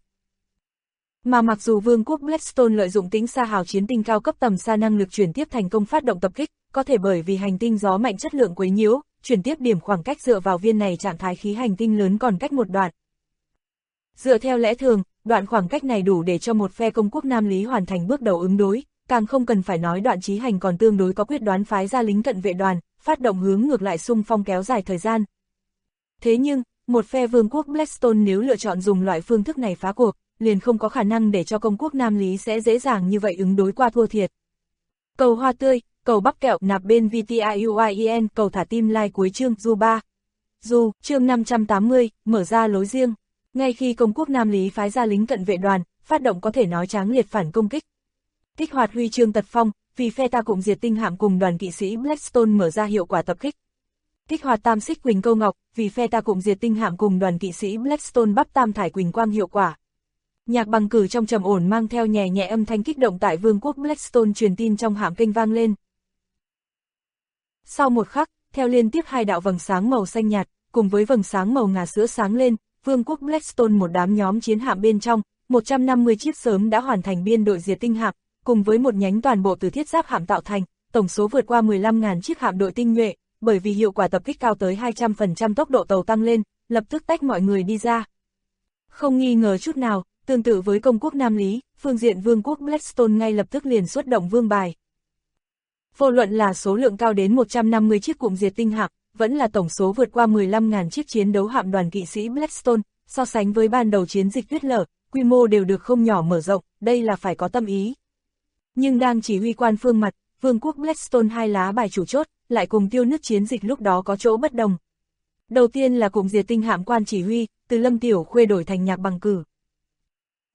Mà mặc dù Vương quốc Blackstone lợi dụng tính xa hào chiến tinh cao cấp tầm xa năng lực chuyển tiếp thành công phát động tập kích, có thể bởi vì hành tinh gió mạnh chất lượng quấy nhiễu, chuyển tiếp điểm khoảng cách dựa vào viên này trạng thái khí hành tinh lớn còn cách một đoạn. Dựa theo lẽ thường, đoạn khoảng cách này đủ để cho một phe công quốc Nam Lý hoàn thành bước đầu ứng đối, càng không cần phải nói Đoạn Chí Hành còn tương đối có quyết đoán phái ra lính cận vệ đoàn, phát động hướng ngược lại xung phong kéo dài thời gian. Thế nhưng, một phe Vương quốc Blackstone nếu lựa chọn dùng loại phương thức này phá cuộc, liền không có khả năng để cho công quốc Nam Lý sẽ dễ dàng như vậy ứng đối qua thua thiệt. Cầu hoa tươi, cầu bắp kẹo nạp bên VTIUIEN, cầu thả tim like cuối chương Du 3. Du, chương 580, mở ra lối riêng. Ngay khi công quốc Nam Lý phái ra lính cận vệ đoàn, phát động có thể nói tráng liệt phản công kích. Kích hoạt huy chương tật phong, vì phe ta cùng diệt tinh hạm cùng đoàn kỵ sĩ Blackstone mở ra hiệu quả tập kích. Kích hoạt tam xích quỳnh câu ngọc, vì phe ta cùng diệt tinh hạm cùng đoàn kỵ sĩ Blackstone bắp tam thải quỳnh quang hiệu quả. Nhạc bằng cử trong trầm ổn mang theo nhẹ nhẹ âm thanh kích động tại Vương quốc Blackstone truyền tin trong hạm kênh vang lên. Sau một khắc, theo liên tiếp hai đạo vầng sáng màu xanh nhạt, cùng với vầng sáng màu ngà sữa sáng lên, Vương quốc Blackstone một đám nhóm chiến hạm bên trong, 150 chiếc sớm đã hoàn thành biên đội diệt tinh hạm, cùng với một nhánh toàn bộ từ thiết giáp hạm tạo thành, tổng số vượt qua 15.000 chiếc hạm đội tinh nhuệ, bởi vì hiệu quả tập kích cao tới 200% tốc độ tàu tăng lên, lập tức tách mọi người đi ra. Không nghi ngờ chút nào, tương tự với công quốc Nam Lý, phương diện Vương quốc Blackstone ngay lập tức liền xuất động vương bài. Vô luận là số lượng cao đến 150 chiếc cụm diệt tinh hạm, vẫn là tổng số vượt qua 15.000 chiếc chiến đấu hạm đoàn kỵ sĩ Blackstone, so sánh với ban đầu chiến dịch tuyết lở, quy mô đều được không nhỏ mở rộng, đây là phải có tâm ý. Nhưng đang chỉ huy quan phương mặt, Vương quốc Blackstone hai lá bài chủ chốt, lại cùng tiêu nứt chiến dịch lúc đó có chỗ bất đồng. Đầu tiên là cụm diệt tinh hạm quan chỉ huy, từ Lâm Tiểu Khuê đổi thành Nhạc Bằng Cử.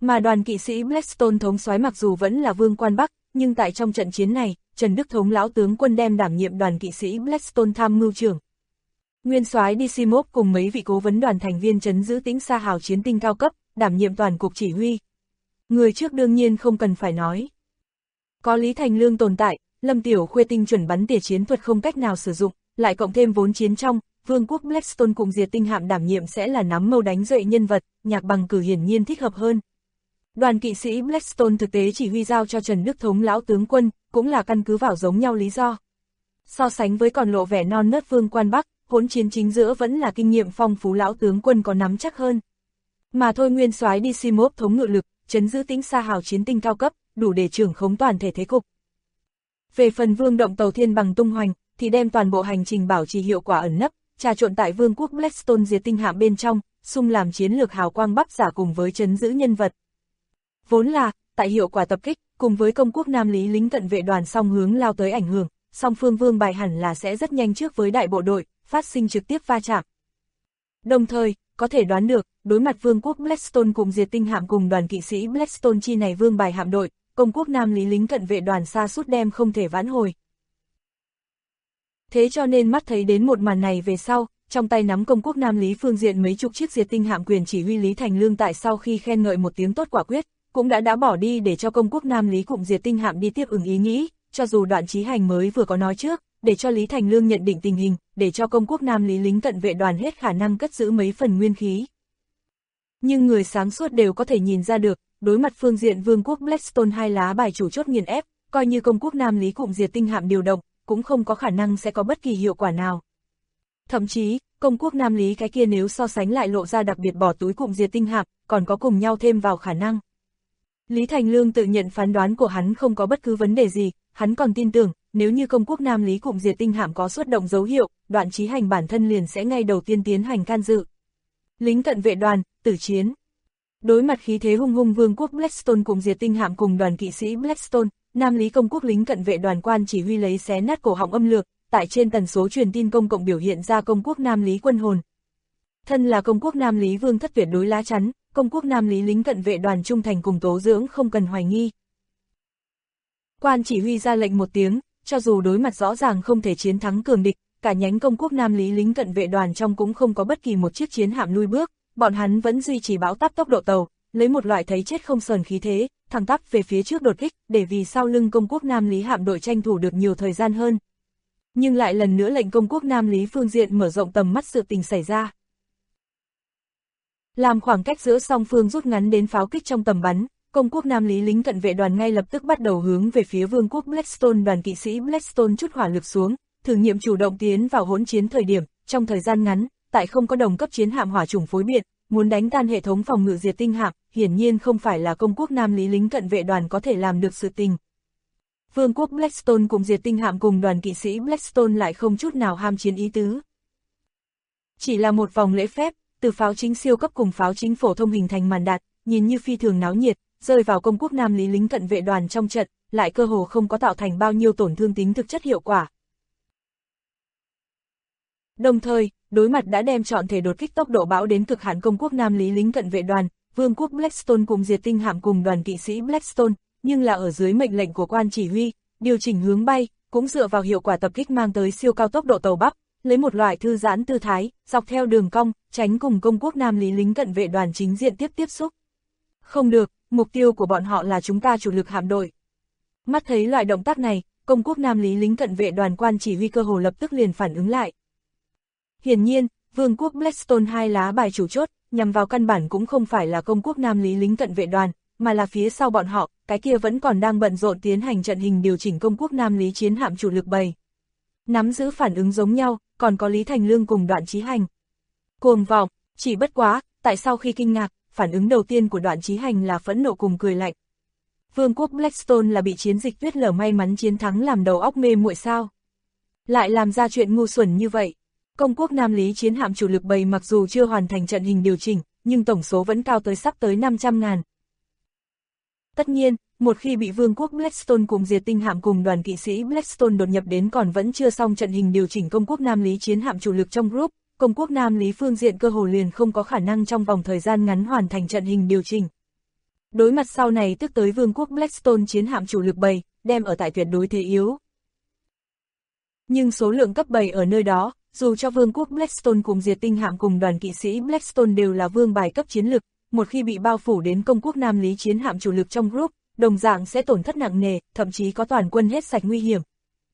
Mà đoàn kỵ sĩ Blackstone thống soái mặc dù vẫn là vương quan Bắc, nhưng tại trong trận chiến này, Trần Đức Thống lão tướng quân đem đảm nhiệm đoàn kỵ sĩ Blackstone tham mưu trưởng. Nguyên soái Dysimov cùng mấy vị cố vấn đoàn thành viên trấn giữ Tĩnh Sa Hào chiến tinh cao cấp, đảm nhiệm toàn cục chỉ huy. Người trước đương nhiên không cần phải nói. Có Lý Thành Lương tồn tại, Lâm Tiểu Khuê tinh chuẩn bắn tỉa chiến thuật không cách nào sử dụng, lại cộng thêm vốn chiến trong, Vương quốc Blackstone cùng Diệt Tinh Hạm đảm nhiệm sẽ là nắm mâu đánh duệ nhân vật, Nhạc Bằng Cử hiển nhiên thích hợp hơn. Đoàn kỵ sĩ Blackstone thực tế chỉ huy giao cho Trần Đức Thống lão tướng quân, cũng là căn cứ vào giống nhau lý do. So sánh với còn lộ vẻ non nớt vương quan Bắc, hỗn chiến chính giữa vẫn là kinh nghiệm phong phú lão tướng quân có nắm chắc hơn. Mà thôi nguyên soái Dysimov thống ngự lực, trấn giữ Tĩnh Sa Hào chiến tinh cao cấp, đủ để trưởng khống toàn thể thế cục. Về phần vương động tàu thiên bằng tung hoành, thì đem toàn bộ hành trình bảo trì hiệu quả ẩn nấp, trà trộn tại vương quốc Blackstone Diệt Tinh Hạm bên trong, xung làm chiến lược hào quang bắc giả cùng với trấn giữ nhân vật. Vốn là, tại hiệu quả tập kích, cùng với công quốc Nam Lý lính cận vệ đoàn song hướng lao tới ảnh hưởng, song phương vương bài hẳn là sẽ rất nhanh trước với đại bộ đội, phát sinh trực tiếp va chạm. Đồng thời, có thể đoán được, đối mặt vương quốc Blackstone cùng Diệt Tinh Hạm cùng đoàn kỵ sĩ Blackstone chi này vương bài hạm đội, công quốc Nam Lý lính cận vệ đoàn xa sút đem không thể vãn hồi. Thế cho nên mắt thấy đến một màn này về sau, trong tay nắm công quốc Nam Lý phương diện mấy chục chiếc Diệt Tinh Hạm quyền chỉ huy Lý Thành Lương tại sau khi khen ngợi một tiếng tốt quả quyết, cũng đã bỏ đi để cho công quốc Nam Lý cùng Diệt Tinh Hạm đi tiếp ứng ý nghĩ, cho dù Đoạn Chí Hành mới vừa có nói trước, để cho Lý Thành Lương nhận định tình hình, để cho công quốc Nam Lý lính cận vệ đoàn hết khả năng cất giữ mấy phần nguyên khí. Nhưng người sáng suốt đều có thể nhìn ra được, đối mặt phương diện vương quốc Blackstone hai lá bài chủ chốt nghiền ép, coi như công quốc Nam Lý cùng Diệt Tinh Hạm điều động, cũng không có khả năng sẽ có bất kỳ hiệu quả nào. Thậm chí, công quốc Nam Lý cái kia nếu so sánh lại lộ ra đặc biệt bỏ túi cùng Diệt Tinh Hạm, còn có cùng nhau thêm vào khả năng. Lý Thành Lương tự nhận phán đoán của hắn không có bất cứ vấn đề gì, hắn còn tin tưởng, nếu như công quốc Nam Lý cùng Diệt Tinh Hạm có xuất động dấu hiệu, Đoạn Chí Hành bản thân liền sẽ ngay đầu tiên tiến hành can dự. Lính cận vệ đoàn, tử chiến. Đối mặt khí thế hung hung vương quốc Blackstone cùng Diệt Tinh Hạm cùng đoàn kỵ sĩ Blackstone, Nam Lý công quốc lính cận vệ đoàn quan chỉ huy lấy xé nát cổ họng âm lược, tại trên tần số truyền tin công cộng biểu hiện ra công quốc Nam Lý quân hồn. Thân là công quốc Nam Lý vương thất tuyệt đối lá chắn, công quốc Nam Lý lính cận vệ đoàn trung thành cùng tố dưỡng không cần hoài nghi. Quan chỉ huy ra lệnh một tiếng, cho dù đối mặt rõ ràng không thể chiến thắng cường địch, cả nhánh công quốc Nam Lý lính cận vệ đoàn trong cũng không có bất kỳ một chiếc chiến hạm lui bước, bọn hắn vẫn duy trì bão táp tốc độ tàu, lấy một loại thấy chết không sờn khí thế, thẳng tắp về phía trước đột kích, để vì sau lưng công quốc Nam Lý hạm đội tranh thủ được nhiều thời gian hơn. Nhưng lại lần nữa lệnh công quốc Nam Lý phương diện mở rộng tầm mắt sự tình xảy ra. Làm khoảng cách giữa song phương rút ngắn đến pháo kích trong tầm bắn, công quốc Nam Lý lính cận vệ đoàn ngay lập tức bắt đầu hướng về phía vương quốc Blackstone đoàn kỵ sĩ Blackstone chút hỏa lực xuống, thử nghiệm chủ động tiến vào hỗn chiến thời điểm, trong thời gian ngắn, tại không có đồng cấp chiến hạm hỏa chủng phối biện, muốn đánh tan hệ thống phòng ngự Diệt Tinh Hạm, hiển nhiên không phải là công quốc Nam Lý lính cận vệ đoàn có thể làm được sự tình. Vương quốc Blackstone cùng Diệt Tinh Hạm cùng đoàn kỵ sĩ Blackstone lại không chút nào ham chiến ý tứ. Chỉ là một vòng lễ phép, từ pháo chính siêu cấp cùng pháo chính phổ thông hình thành màn đạt, nhìn như phi thường náo nhiệt, rơi vào công quốc Nam Lý lính cận vệ đoàn trong trận, lại cơ hồ không có tạo thành bao nhiêu tổn thương tính thực chất hiệu quả. Đồng thời, đối mặt đã đem trọn thể đột kích tốc độ bão đến cực hạn công quốc Nam Lý lính cận vệ đoàn, vương quốc Blackstone cùng Diệt Tinh Hạm cùng đoàn kỵ sĩ Blackstone, nhưng là ở dưới mệnh lệnh của quan chỉ huy, điều chỉnh hướng bay, cũng dựa vào hiệu quả tập kích mang tới siêu cao tốc độ tàu bắp, lấy một loại thư giãn tư thái, dọc theo đường cong, tránh cùng công quốc Nam Lý lính cận vệ đoàn chính diện tiếp xúc. Không được, mục tiêu của bọn họ là chúng ta chủ lực hạm đội. Mắt thấy loại động tác này, công quốc Nam Lý lính cận vệ đoàn quan chỉ huy cơ hồ lập tức liền phản ứng lại. Hiển nhiên, vương quốc Blackstone hai lá bài chủ chốt, nhằm vào căn bản cũng không phải là công quốc Nam Lý lính cận vệ đoàn, mà là phía sau bọn họ, cái kia vẫn còn đang bận rộn tiến hành trận hình điều chỉnh công quốc Nam Lý chiến hạm chủ lực bầy. Nắm giữ phản ứng giống nhau, còn có Lý Thành Lương cùng Đoạn Chí Hành. Cuồng vọng, chỉ bất quá, tại sau khi kinh ngạc, phản ứng đầu tiên của Đoạn Chí Hành là phẫn nộ cùng cười lạnh. Vương quốc Blackstone là bị chiến dịch tuyết lở may mắn chiến thắng làm đầu óc mê muội sao? Lại làm ra chuyện ngu xuẩn như vậy. Công quốc Nam Lý chiến hạm chủ lực bầy mặc dù chưa hoàn thành trận hình điều chỉnh, nhưng tổng số vẫn cao tới sắp tới 500.000. Tất nhiên, một khi bị vương quốc Blackstone cùng Diệt Tinh Hạm cùng đoàn kỵ sĩ Blackstone đột nhập đến còn vẫn chưa xong trận hình điều chỉnh công quốc Nam Lý chiến hạm chủ lực trong group, công quốc Nam Lý phương diện cơ hồ liền không có khả năng trong vòng thời gian ngắn hoàn thành trận hình điều chỉnh. Đối mặt sau này tức tới vương quốc Blackstone chiến hạm chủ lực 7, đem ở tại tuyệt đối thế yếu. Nhưng số lượng cấp 7 ở nơi đó, dù cho vương quốc Blackstone cùng diệt tinh hạm cùng đoàn kỵ sĩ Blackstone đều là vương bài cấp chiến lực, một khi bị bao phủ đến công quốc Nam Lý chiến hạm chủ lực trong group, đồng dạng sẽ tổn thất nặng nề, thậm chí có toàn quân hết sạch nguy hiểm.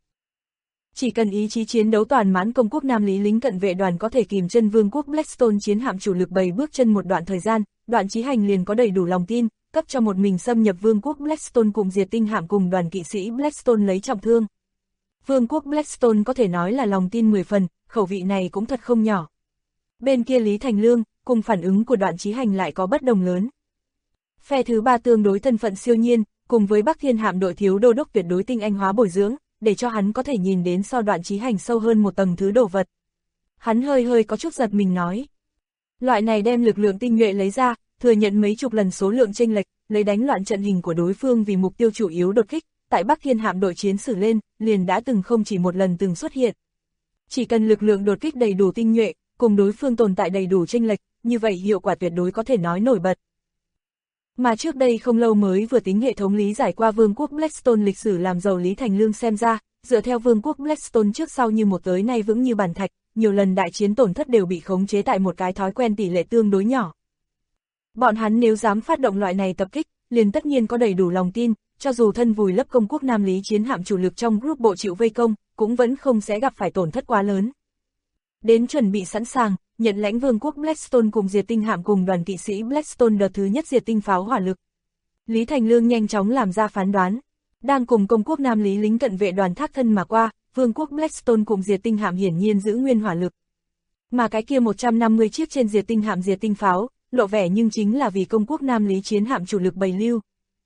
Chỉ cần ý chí chiến đấu toàn mãn công quốc Nam Lý lính cận vệ đoàn có thể kìm chân vương quốc Blackstone chiến hạm chủ lực 7 bước chân một đoạn thời gian, Đoạn Chí Hành liền có đầy đủ lòng tin, cấp cho một mình xâm nhập vương quốc Blackstone cùng diệt tinh hạm cùng đoàn kỵ sĩ Blackstone lấy trọng thương. Vương quốc Blackstone có thể nói là lòng tin 10 phần, khẩu vị này cũng thật không nhỏ. Bên kia Lý Thành Lương, cùng phản ứng của Đoạn Chí Hành lại có bất đồng lớn. Phe thứ ba tương đối thân phận siêu nhiên, cùng với Bắc Thiên hạm đội thiếu đô đốc tuyệt đối tinh anh hóa bồi dưỡng, để cho hắn có thể nhìn đến so Đoạn Chí Hành sâu hơn một tầng thứ đồ vật. Hắn hơi có chút giật mình nói. Loại này đem lực lượng tinh nhuệ lấy ra, thừa nhận mấy chục lần số lượng chênh lệch, lấy đánh loạn trận hình của đối phương vì mục tiêu chủ yếu đột kích, tại Bắc Thiên hạm đội chiến sử lên, liền đã từng không chỉ một lần từng xuất hiện. Chỉ cần lực lượng đột kích đầy đủ tinh nhuệ, cùng đối phương tồn tại đầy đủ chênh lệch, như vậy hiệu quả tuyệt đối có thể nói nổi bật. Mà trước đây không lâu mới vừa tính hệ thống lý giải qua vương quốc Blackstone lịch sử làm giàu Lý Thành Lương xem ra, dựa theo vương quốc Blackstone trước sau như một tới nay vững như bàn thạch, nhiều lần đại chiến tổn thất đều bị khống chế tại một cái thói quen tỷ lệ tương đối nhỏ. Bọn hắn nếu dám phát động loại này tập kích, liền tất nhiên có đầy đủ lòng tin, cho dù thân vùi lấp công quốc Nam Lý chiến hạm chủ lực trong group bộ chịu vây công, cũng vẫn không sẽ gặp phải tổn thất quá lớn. Đến chuẩn bị sẵn sàng, nhận lãnh vương quốc Blackstone cùng diệt tinh hạm cùng đoàn kỵ sĩ Blackstone đợt thứ nhất diệt tinh pháo hỏa lực. Lý Thành Lương nhanh chóng làm ra phán đoán. Đang cùng công quốc Nam Lý lính cận vệ đoàn thác thân mà qua, vương quốc Blackstone cùng diệt tinh hạm hiển nhiên giữ nguyên hỏa lực. Mà cái kia 150 chiếc trên diệt tinh hạm diệt tinh pháo, lộ vẻ nhưng chính là vì công quốc Nam Lý chiến hạm chủ lực bày lưu.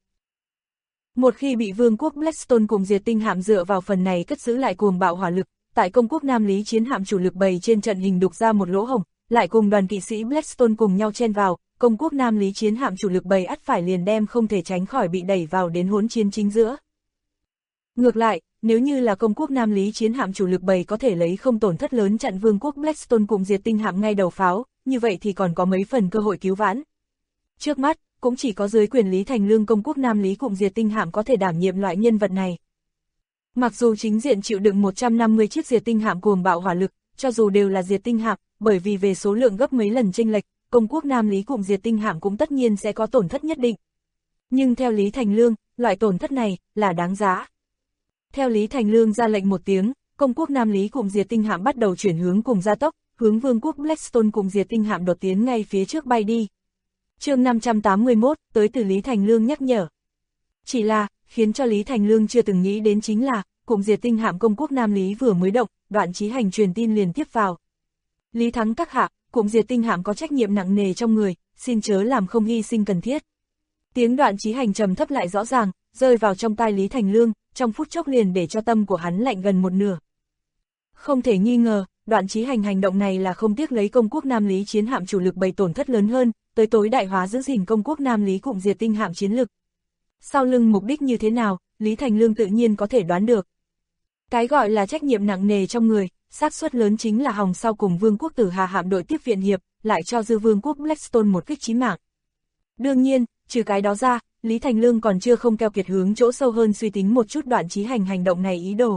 Một khi bị vương quốc Blackstone cùng diệt tinh hạm dựa vào phần này cất giữ lại cuồng bạo hỏa lực, tại công quốc Nam Lý chiến hạm chủ lực bày trên trận hình đục ra một lỗ hổng, lại cùng đoàn kỵ sĩ Blackstone cùng nhau chen vào, công quốc Nam Lý chiến hạm chủ lực bày ắt phải liền đem không thể tránh khỏi bị đẩy vào đến hỗn chiến chính giữa. Ngược lại, nếu như là công quốc Nam Lý chiến hạm chủ lực bày có thể lấy không tổn thất lớn chặn vương quốc Blackstone cùng diệt tinh hạm ngay đầu pháo, như vậy thì còn có mấy phần cơ hội cứu vãn. Trước mắt, cũng chỉ có dưới quyền Lý Thành Lương công quốc Nam Lý cùng diệt tinh hạm có thể đảm nhiệm loại nhân vật này. Mặc dù chính diện chịu đựng 150 chiếc diệt tinh hạm cuồng bạo hỏa lực, cho dù đều là diệt tinh hạm, bởi vì về số lượng gấp mấy lần chênh lệch, công quốc Nam Lý cùng diệt tinh hạm cũng tất nhiên sẽ có tổn thất nhất định. Nhưng theo Lý Thành Lương, loại tổn thất này là đáng giá. Theo Lý Thành Lương ra lệnh một tiếng, công quốc Nam Lý cùng diệt tinh hạm bắt đầu chuyển hướng cùng gia tốc, hướng vương quốc Blackstone cùng diệt tinh hạm đột tiến ngay phía trước bay đi. Chương 581, tới từ Lý Thành Lương nhắc nhở. Chỉ là, khiến cho Lý Thành Lương chưa từng nghĩ đến chính là, cùng diệt tinh hạm công quốc Nam Lý vừa mới động, Đoạn Chí Hành truyền tin liền tiếp vào. Lý Thắng các hạ, cùng diệt tinh hạm có trách nhiệm nặng nề trong người, xin chớ làm không hy sinh cần thiết. Tiếng Đoạn Chí Hành trầm thấp lại rõ ràng, rơi vào trong tai Lý Thành Lương, trong phút chốc liền để cho tâm của hắn lạnh gần một nửa. Không thể nghi ngờ, Đoạn Chí Hành hành động này là không tiếc lấy công quốc Nam Lý chiến hạm chủ lực bày tổn thất lớn hơn, tới tối đại hóa giữ gìn công quốc Nam Lý cùng diệt tinh hạm chiến lực. Sau lưng mục đích như thế nào, Lý Thành Lương tự nhiên có thể đoán được. Cái gọi là trách nhiệm nặng nề trong người, xác suất lớn chính là hòng sau cùng vương quốc Tử Hà hạm đội tiếp viện hiệp, lại cho dư vương quốc Blackstone một kích chí mạng. Đương nhiên, trừ cái đó ra, Lý Thành Lương còn chưa không keo kiệt hướng chỗ sâu hơn suy tính một chút Đoạn Chí Hành hành động này ý đồ.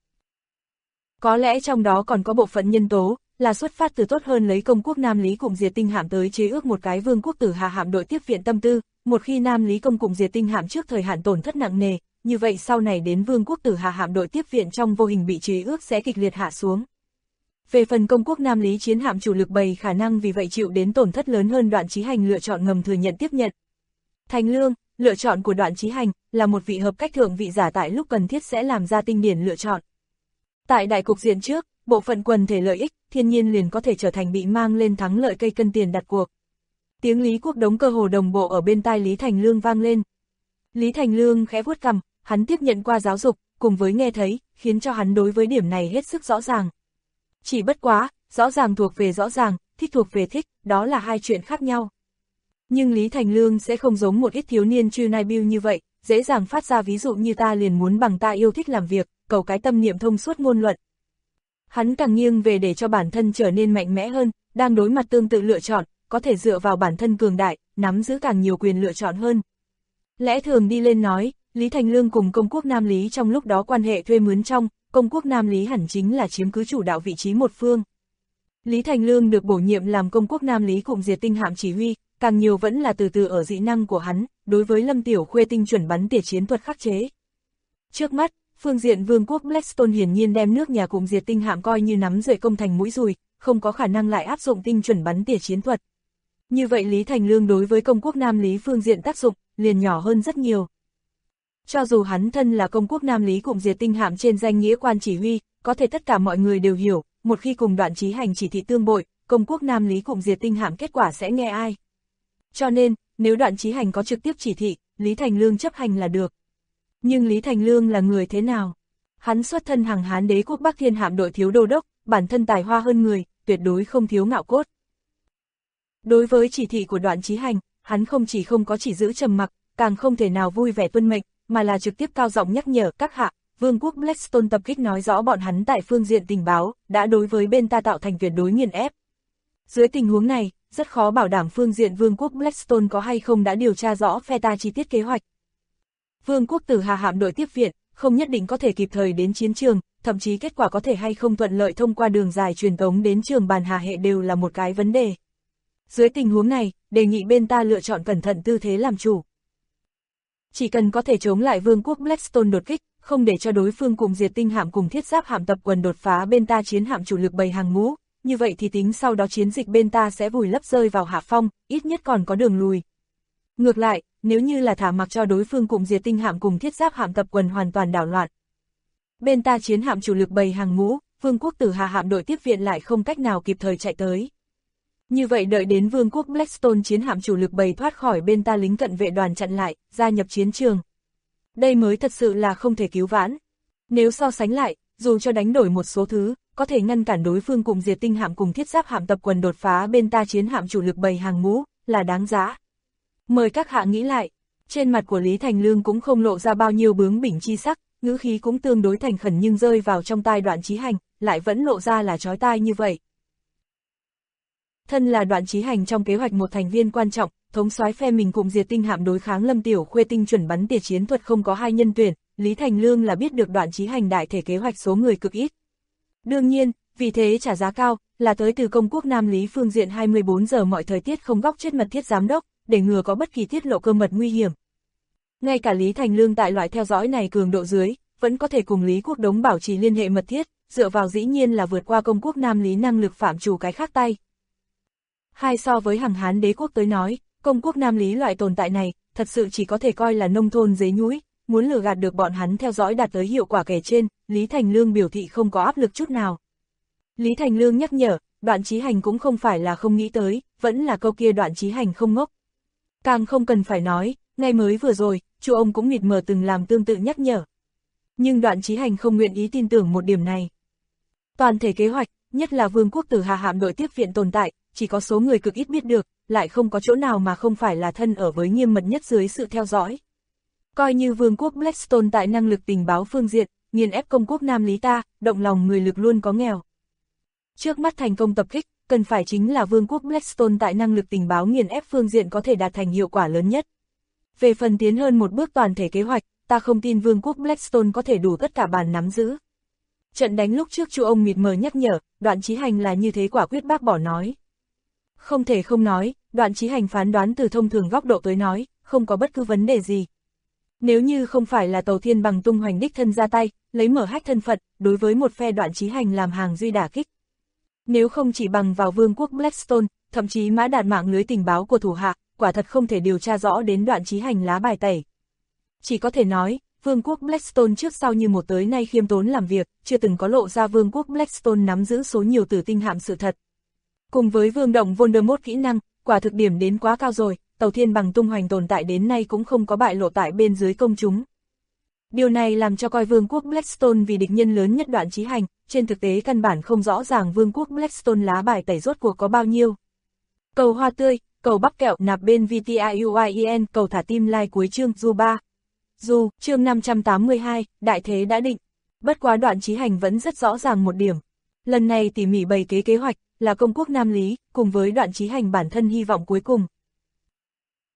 Có lẽ trong đó còn có bộ phận nhân tố, là xuất phát từ tốt hơn lấy công quốc Nam Lý cùng diệt tinh hạm tới chế ước một cái vương quốc Tử Hà hạm đội tiếp viện tâm tư, một khi Nam Lý công cùng diệt tinh hạm trước thời hạn tổn thất nặng nề, như vậy sau này đến vương quốc Tử Hà hạm đội tiếp viện trong vô hình bị chế ước sẽ kịch liệt hạ xuống. Về phần công quốc Nam Lý chiến hạm chủ lực bày khả năng vì vậy chịu đến tổn thất lớn hơn, Đoạn Chí Hành lựa chọn ngầm thừa nhận tiếp nhận. Thành Lương, lựa chọn của Đoạn Chí Hành là một vị hợp cách thượng vị giả, tại lúc cần thiết sẽ làm ra tinh điển lựa chọn. Tại đại cục diện trước, bộ phận quần thể lợi ích, thiên nhiên liền có thể trở thành bị mang lên thắng lợi cây cân tiền đặt cuộc. Tiếng Lý Quốc Đống cơ hồ đồng bộ ở bên tai Lý Thành Lương vang lên. Lý Thành Lương khẽ vuốt cằm, hắn tiếp nhận qua giáo dục, cùng với nghe thấy, khiến cho hắn đối với điểm này hết sức rõ ràng. Chỉ bất quá, rõ ràng thuộc về rõ ràng, thích thuộc về thích, đó là hai chuyện khác nhau. Nhưng Lý Thành Lương sẽ không giống một ít thiếu niên Trư Nai Bill như vậy, dễ dàng phát ra ví dụ như ta liền muốn bằng ta yêu thích làm việc, cầu cái tâm niệm thông suốt ngôn luận. Hắn càng nghiêng về để cho bản thân trở nên mạnh mẽ hơn, đang đối mặt tương tự lựa chọn, có thể dựa vào bản thân cường đại, nắm giữ càng nhiều quyền lựa chọn hơn. Lẽ thường đi lên nói, Lý Thành Lương cùng công quốc Nam Lý trong lúc đó quan hệ thuê mướn trong, công quốc Nam Lý hẳn chính là chiếm cứ chủ đạo vị trí một phương. Lý Thành Lương được bổ nhiệm làm công quốc Nam Lý cùng diệt tinh hạm chỉ huy, càng nhiều vẫn là từ ở dị năng của hắn, đối với Lâm Tiểu Khuê tinh chuẩn bắn tỉa chiến thuật khắc chế. Trước mắt, phương diện vương quốc Blackstone hiển nhiên đem nước nhà cùng diệt tinh hạm coi như nắm rễ công thành mũi dùi, không có khả năng lại áp dụng tinh chuẩn bắn tỉa chiến thuật. Như vậy Lý Thành Lương đối với công quốc Nam Lý phương diện tác dụng, liền nhỏ hơn rất nhiều. Cho dù hắn thân là công quốc Nam Lý cùng diệt tinh hạm trên danh nghĩa quan chỉ huy, có thể tất cả mọi người đều hiểu, một khi cùng Đoạn Chí Hành chỉ thị tương bội, công quốc Nam Lý cùng diệt tinh hạm kết quả sẽ nghe ai. Cho nên, nếu Đoạn Chí Hành có trực tiếp chỉ thị, Lý Thành Lương chấp hành là được. Nhưng Lý Thành Lương là người thế nào? Hắn xuất thân Hằng Hán Đế quốc Bắc Thiên hạm đội thiếu đô đốc, bản thân tài hoa hơn người, tuyệt đối không thiếu ngạo cốt. Đối với chỉ thị của Đoạn Chí Hành, hắn không chỉ không có chỉ giữ trầm mặc, càng không thể nào vui vẻ tuân mệnh, mà là trực tiếp cao giọng nhắc nhở các hạ, vương quốc Blackstone tập kích nói rõ bọn hắn tại phương diện tình báo, đã đối với bên ta tạo thành tuyệt đối nghiền ép. Dưới tình huống này, rất khó bảo đảm phương diện vương quốc Blackstone có hay không đã điều tra rõ phe ta chi tiết kế hoạch. Vương quốc Tử Hà hạm đội tiếp viện, không nhất định có thể kịp thời đến chiến trường, thậm chí kết quả có thể hay không thuận lợi thông qua đường dài truyền tống đến trường Bàn Hà hệ đều là một cái vấn đề. Dưới tình huống này, đề nghị bên ta lựa chọn cẩn thận tư thế làm chủ. Chỉ cần có thể chống lại vương quốc Blackstone đột kích, không để cho đối phương cùng diệt tinh hạm cùng thiết giáp hạm tập quần đột phá bên ta chiến hạm chủ lực bầy hàng ngũ, như vậy thì tính sau đó chiến dịch bên ta sẽ vùi lấp rơi vào hạ phong, ít nhất còn có đường lùi. Ngược lại, nếu như là thả mặc cho đối phương cùng diệt tinh hạm cùng thiết giáp hạm tập quần hoàn toàn đảo loạn. Bên ta chiến hạm chủ lực bầy hàng ngũ, vương quốc Tử Hà hạm đội tiếp viện lại không cách nào kịp thời chạy tới. Như vậy đợi đến vương quốc Blackstone chiến hạm chủ lực bầy thoát khỏi bên ta lính cận vệ đoàn chặn lại, gia nhập chiến trường. Đây mới thật sự là không thể cứu vãn. Nếu so sánh lại, dù cho đánh đổi một số thứ, có thể ngăn cản đối phương cùng diệt tinh hạm cùng thiết giáp hạm tập quần đột phá bên ta chiến hạm chủ lực bầy hàng ngũ, là đáng giá. Mời các hạ nghĩ lại, trên mặt của Lý Thành Lương cũng không lộ ra bao nhiêu bướng bỉnh chi sắc, ngữ khí cũng tương đối thành khẩn nhưng rơi vào trong tai Đoạn Chí Hành, lại vẫn lộ ra là chói tai như vậy. Thân là Đoạn Chí Hành trong kế hoạch một thành viên quan trọng, thống soái phe mình cùng diệt tinh hạm đối kháng Lâm Tiểu Khuê tinh chuẩn bắn tỉa chiến thuật không có hai nhân tuyển, Lý Thành Lương là biết được Đoạn Chí Hành đại thể kế hoạch số người cực ít. Đương nhiên, vì thế trả giá cao, là tới từ công quốc Nam Lý phương diện 24 giờ mọi thời tiết không góc chết mật thiết giám đốc, để ngừa có bất kỳ tiết lộ cơ mật nguy hiểm. Ngay cả Lý Thành Lương tại loại theo dõi này cường độ dưới, vẫn có thể cùng Lý Quốc Đống bảo trì liên hệ mật thiết, dựa vào dĩ nhiên là vượt qua công quốc Nam Lý năng lực phạm chủ cái khác tay. Hai so với Hằng Hán Đế quốc tới nói, công quốc Nam Lý loại tồn tại này, thật sự chỉ có thể coi là nông thôn dế nhúi, muốn lừa gạt được bọn hắn theo dõi đạt tới hiệu quả kể trên, Lý Thành Lương biểu thị không có áp lực chút nào. Lý Thành Lương nhắc nhở, Đoạn Chí Hành cũng không phải là không nghĩ tới, vẫn là câu kia Đoạn Chí Hành không ngốc. Càng không cần phải nói, ngay mới vừa rồi, chu ông cũng mịt mờ từng làm tương tự nhắc nhở. Nhưng Đoạn Chí Hành không nguyện ý tin tưởng một điểm này. Toàn thể kế hoạch, nhất là vương quốc Tử Hà hạm đội tiếp viện tồn tại, chỉ có số người cực ít biết được, lại không có chỗ nào mà không phải là thân ở với nghiêm mật nhất dưới sự theo dõi. Coi như vương quốc Blackstone tại năng lực tình báo phương diện, nghiền ép công quốc Nam Lý ta, động lòng người lực luôn có nghèo. Trước mắt thành công tập kích, cần phải chính là vương quốc Blackstone tại năng lực tình báo nghiền ép phương diện có thể đạt thành hiệu quả lớn nhất. Về phần tiến hơn một bước toàn thể kế hoạch, ta không tin vương quốc Blackstone có thể đủ tất cả bàn nắm giữ. Trận đánh lúc trước chu ông mịt mờ nhắc nhở, Đoạn Chí Hành là như thế quả quyết bác bỏ nói. Không thể không nói, Đoạn Chí Hành phán đoán từ thông thường góc độ tới nói, không có bất cứ vấn đề gì. Nếu như không phải là Tàu Thiên Bằng tung hoành đích thân ra tay, lấy mở hách thân phận, đối với một phe Đoạn Chí Hành làm hàng duy đả kích. Nếu không chỉ bằng vào vương quốc Blackstone, thậm chí mã đạt mạng lưới tình báo của thủ hạ, quả thật không thể điều tra rõ đến Đoạn Chí Hành lá bài tẩy. Chỉ có thể nói, vương quốc Blackstone trước sau như một tới nay khiêm tốn làm việc, chưa từng có lộ ra vương quốc Blackstone nắm giữ số nhiều tử tinh hạm sự thật. Cùng với vương động Voldemort kỹ năng, quả thực điểm đến quá cao rồi, Tàu Thiên Bằng tung hoành tồn tại đến nay cũng không có bại lộ tại bên dưới công chúng. Điều này làm cho coi vương quốc Blackstone vì địch nhân lớn nhất Đoạn Chí Hành, trên thực tế căn bản không rõ ràng vương quốc Blackstone lá bài tẩy rốt cuộc có bao nhiêu. Cầu hoa tươi, cầu bắp kẹo nạp bên VTIUIEN, cầu thả tim like cuối chương Du 3. Dù, chương 582, đại thế đã định. Bất quá Đoạn Chí Hành vẫn rất rõ ràng một điểm. Lần này tỉ mỉ bày kế hoạch, là công quốc Nam Lý, cùng với Đoạn Chí Hành bản thân hy vọng cuối cùng.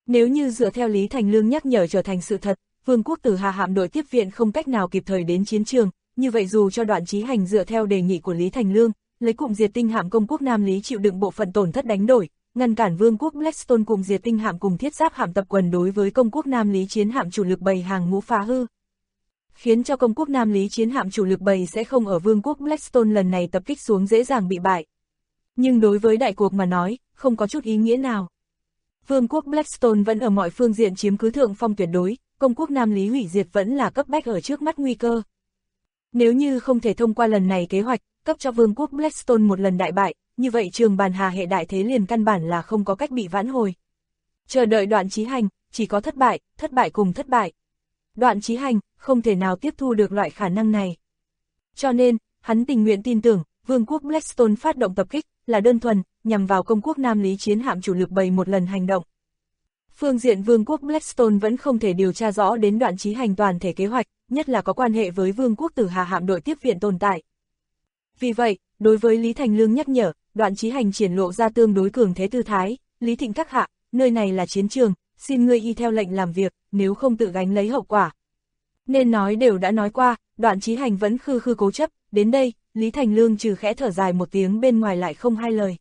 Nếu như dựa theo Lý Thành Lương nhắc nhở trở thành sự thật, Vương quốc Tử Hà hạm đội tiếp viện không cách nào kịp thời đến chiến trường, như vậy dù cho Đoạn Chí Hành dựa theo đề nghị của Lý Thành Lương, lấy cụm diệt tinh hạm công quốc Nam Lý chịu đựng bộ phận tổn thất đánh đổi, ngăn cản Vương quốc Blackstone cùng diệt tinh hạm cùng thiết giáp hạm tập quần đối với công quốc Nam Lý chiến hạm chủ lực bầy hàng ngũ phá hư, khiến cho công quốc Nam Lý chiến hạm chủ lực bầy sẽ không ở Vương quốc Blackstone lần này tập kích xuống dễ dàng bị bại. Nhưng đối với đại cuộc mà nói, không có chút ý nghĩa nào. Vương quốc Blackstone vẫn ở mọi phương diện chiếm cứ thượng phong tuyệt đối, công quốc Nam Lý hủy diệt vẫn là cấp bách ở trước mắt nguy cơ. Nếu như không thể thông qua lần này kế hoạch, cấp cho Vương quốc Blackstone một lần đại bại, như vậy Trường Bàn Hà hệ đại thế liền căn bản là không có cách bị vãn hồi. Chờ đợi Đoạn Chí Hành, chỉ có thất bại cùng thất bại. Đoạn Chí Hành không thể nào tiếp thu được loại khả năng này. Cho nên, hắn tình nguyện tin tưởng, Vương quốc Blackstone phát động tập kích, là đơn thuần, nhằm vào công quốc Nam Lý chiến hạm chủ lực bầy một lần hành động. Phương diện Vương quốc Blackstone vẫn không thể điều tra rõ đến Đoạn Chí Hành toàn thể kế hoạch, nhất là có quan hệ với Vương quốc Tử Hà hạm đội tiếp viện tồn tại. Vì vậy, đối với Lý Thành Lương nhắc nhở, Đoạn Chí Hành triển lộ ra tương đối cường thế tư thái, Lý Thịnh các hạ, nơi này là chiến trường, xin ngươi y theo lệnh làm việc, nếu không tự gánh lấy hậu quả. Nên nói đều đã nói qua, Đoạn Chí Hành vẫn khư khư cố chấp, đến đây, Lý Thành Lương trừ khẽ thở dài một tiếng bên ngoài lại không hai lời.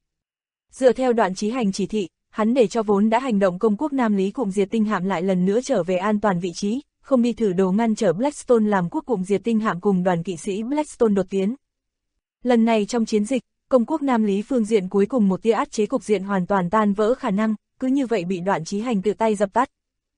Dựa theo Đoạn Chí Hành chỉ thị, hắn để cho vốn đã hành động công quốc Nam Lý cụm diệt tinh hạm lại lần nữa trở về an toàn vị trí, không đi thử đồ ngăn trở Blackstone làm quốc cụm diệt tinh hạm cùng đoàn kỵ sĩ Blackstone đột tiến. Lần này trong chiến dịch, công quốc Nam Lý phương diện cuối cùng một tia áp chế cục diện hoàn toàn tan vỡ khả năng, cứ như vậy bị Đoạn Chí Hành tự tay dập tắt.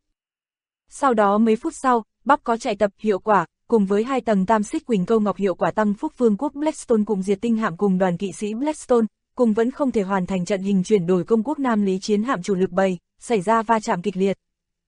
Sau đó mấy phút sau, Bắp có chạy tập hiệu quả, cùng với 2 tầng tam xích quỳnh câu ngọc hiệu quả tăng phúc Vương quốc Blackstone cùng diệt tinh hạm cùng đoàn kỵ sĩ Blackstone, cùng vẫn không thể hoàn thành trận hình chuyển đổi công quốc Nam Lý chiến hạm chủ lực bầy, xảy ra va chạm kịch liệt.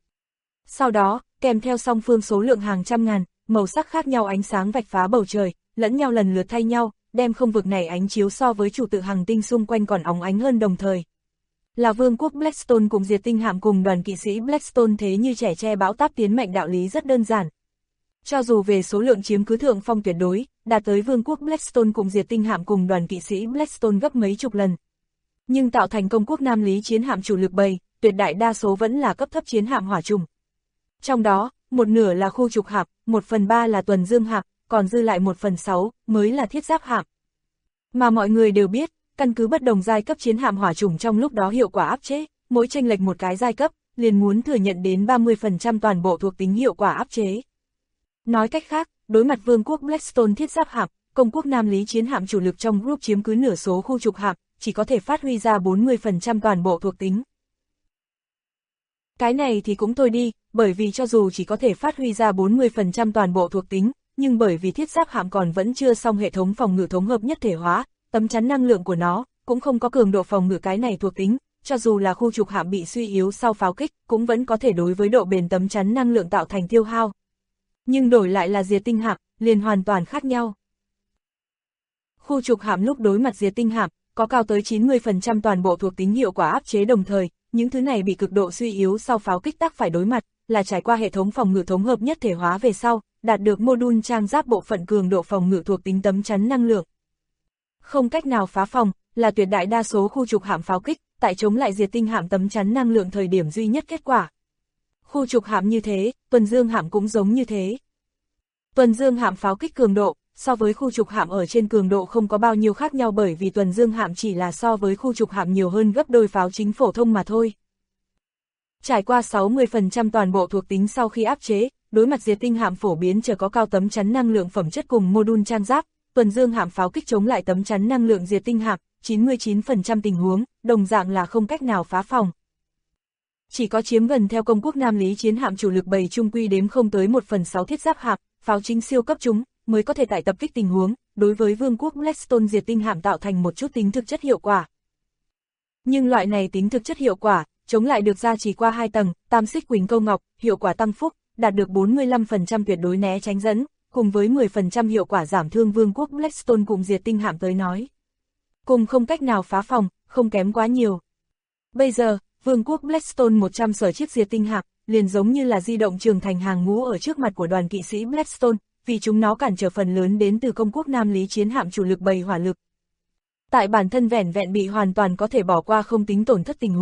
Sau đó, kèm theo song phương số lượng hàng trăm ngàn, màu sắc khác nhau ánh sáng vạch phá bầu trời, lẫn nhau lần lượt thay nhau, đem không vực này ánh chiếu so với chủ tự hành tinh xung quanh còn óng ánh hơn đồng thời. Là Vương quốc Blackstone cùng diệt tinh hạm cùng đoàn kỵ sĩ Blackstone thế như trẻ tre bão táp tiến mệnh đạo lý rất đơn giản. Cho dù về số lượng chiếm cứ thượng phong tuyệt đối, đạt tới Vương quốc Blackstone cùng diệt tinh hạm cùng đoàn kỵ sĩ Blackstone gấp mấy chục lần. Nhưng tạo thành công quốc Nam Lý chiến hạm chủ lực bầy, tuyệt đại đa số vẫn là cấp thấp chiến hạm hỏa trùng. Trong đó, một nửa là khu trục hạm, 1/3 là tuần dương hạm, còn dư lại 1/6 mới là thiết giáp hạm. Mà mọi người đều biết, căn cứ bất đồng giai cấp chiến hạm hỏa trùng trong lúc đó hiệu quả áp chế, mỗi chênh lệch một cái giai cấp, liền muốn thừa nhận đến 30% toàn bộ thuộc tính hiệu quả áp chế. Nói cách khác, đối mặt Vương quốc Blackstone thiết giáp hạm, công quốc Nam Lý chiến hạm chủ lực trong group chiếm cứ nửa số khu trục hạm, chỉ có thể phát huy ra 40% toàn bộ thuộc tính. Cái này thì cũng thôi đi, bởi vì cho dù chỉ có thể phát huy ra 40% toàn bộ thuộc tính, nhưng bởi vì thiết giáp hạm còn vẫn chưa xong hệ thống phòng ngự thống hợp nhất thể hóa, tấm chắn năng lượng của nó cũng không có cường độ phòng ngự cái này thuộc tính, cho dù là khu trục hạm bị suy yếu sau pháo kích, cũng vẫn có thể đối với độ bền tấm chắn năng lượng tạo thành tiêu hao. Nhưng đổi lại là diệt tinh hạm, liền hoàn toàn khác nhau. Khu trục hạm lúc đối mặt diệt tinh hạm, có cao tới 90% toàn bộ thuộc tính hiệu quả áp chế đồng thời, những thứ này bị cực độ suy yếu sau pháo kích tác phải đối mặt, là trải qua hệ thống phòng ngự thống hợp nhất thể hóa về sau, đạt được module trang giáp bộ phận cường độ phòng ngự thuộc tính tấm chắn năng lượng. Không cách nào phá phòng, là tuyệt đại đa số khu trục hạm pháo kích, tại chống lại diệt tinh hạm tấm chắn năng lượng thời điểm duy nhất kết quả. Khu trục hạm như thế, tuần dương hạm cũng giống như thế. Tuần dương hạm pháo kích cường độ, so với khu trục hạm ở trên cường độ không có bao nhiêu khác nhau bởi vì tuần dương hạm chỉ là so với khu trục hạm nhiều hơn gấp đôi pháo chính phổ thông mà thôi. Trải qua 60% toàn bộ thuộc tính sau khi áp chế, đối mặt diệt tinh hạm phổ biến chờ có cao tấm chắn năng lượng phẩm chất cùng module trang giáp, tuần dương hạm pháo kích chống lại tấm chắn năng lượng diệt tinh hạm, 99% tình huống, đồng dạng là không cách nào phá phòng. Chỉ có chiếm gần theo công quốc Nam Lý chiến hạm chủ lực bầy trung quy đếm không tới 1/6 thiết giáp hạm, pháo chính siêu cấp chúng, mới có thể tại tập kích tình huống, đối với Vương quốc Blackstone diệt tinh hạm tạo thành một chút tính thực chất hiệu quả. Nhưng loại này tính thực chất hiệu quả, chống lại được ra chỉ qua 2 tầng, tam xích quỳnh câu ngọc, hiệu quả tăng phúc, đạt được 45% tuyệt đối né tránh dẫn, cùng với 10% hiệu quả giảm thương Vương quốc Blackstone cùng diệt tinh hạm tới nói. Cùng không cách nào phá phòng, không kém quá nhiều. Bây giờ, Vương quốc Blackstone 100 sở chiếc diệt tinh hạm, liền giống như là di động trường thành hàng ngũ ở trước mặt của đoàn kỵ sĩ Blackstone, vì chúng nó cản trở phần lớn đến từ công quốc Nam Lý chiến hạm chủ lực bầy hỏa lực. Tại bản thân vẻn vẹn bị hoàn toàn có thể bỏ qua không tính tổn thất tình huống,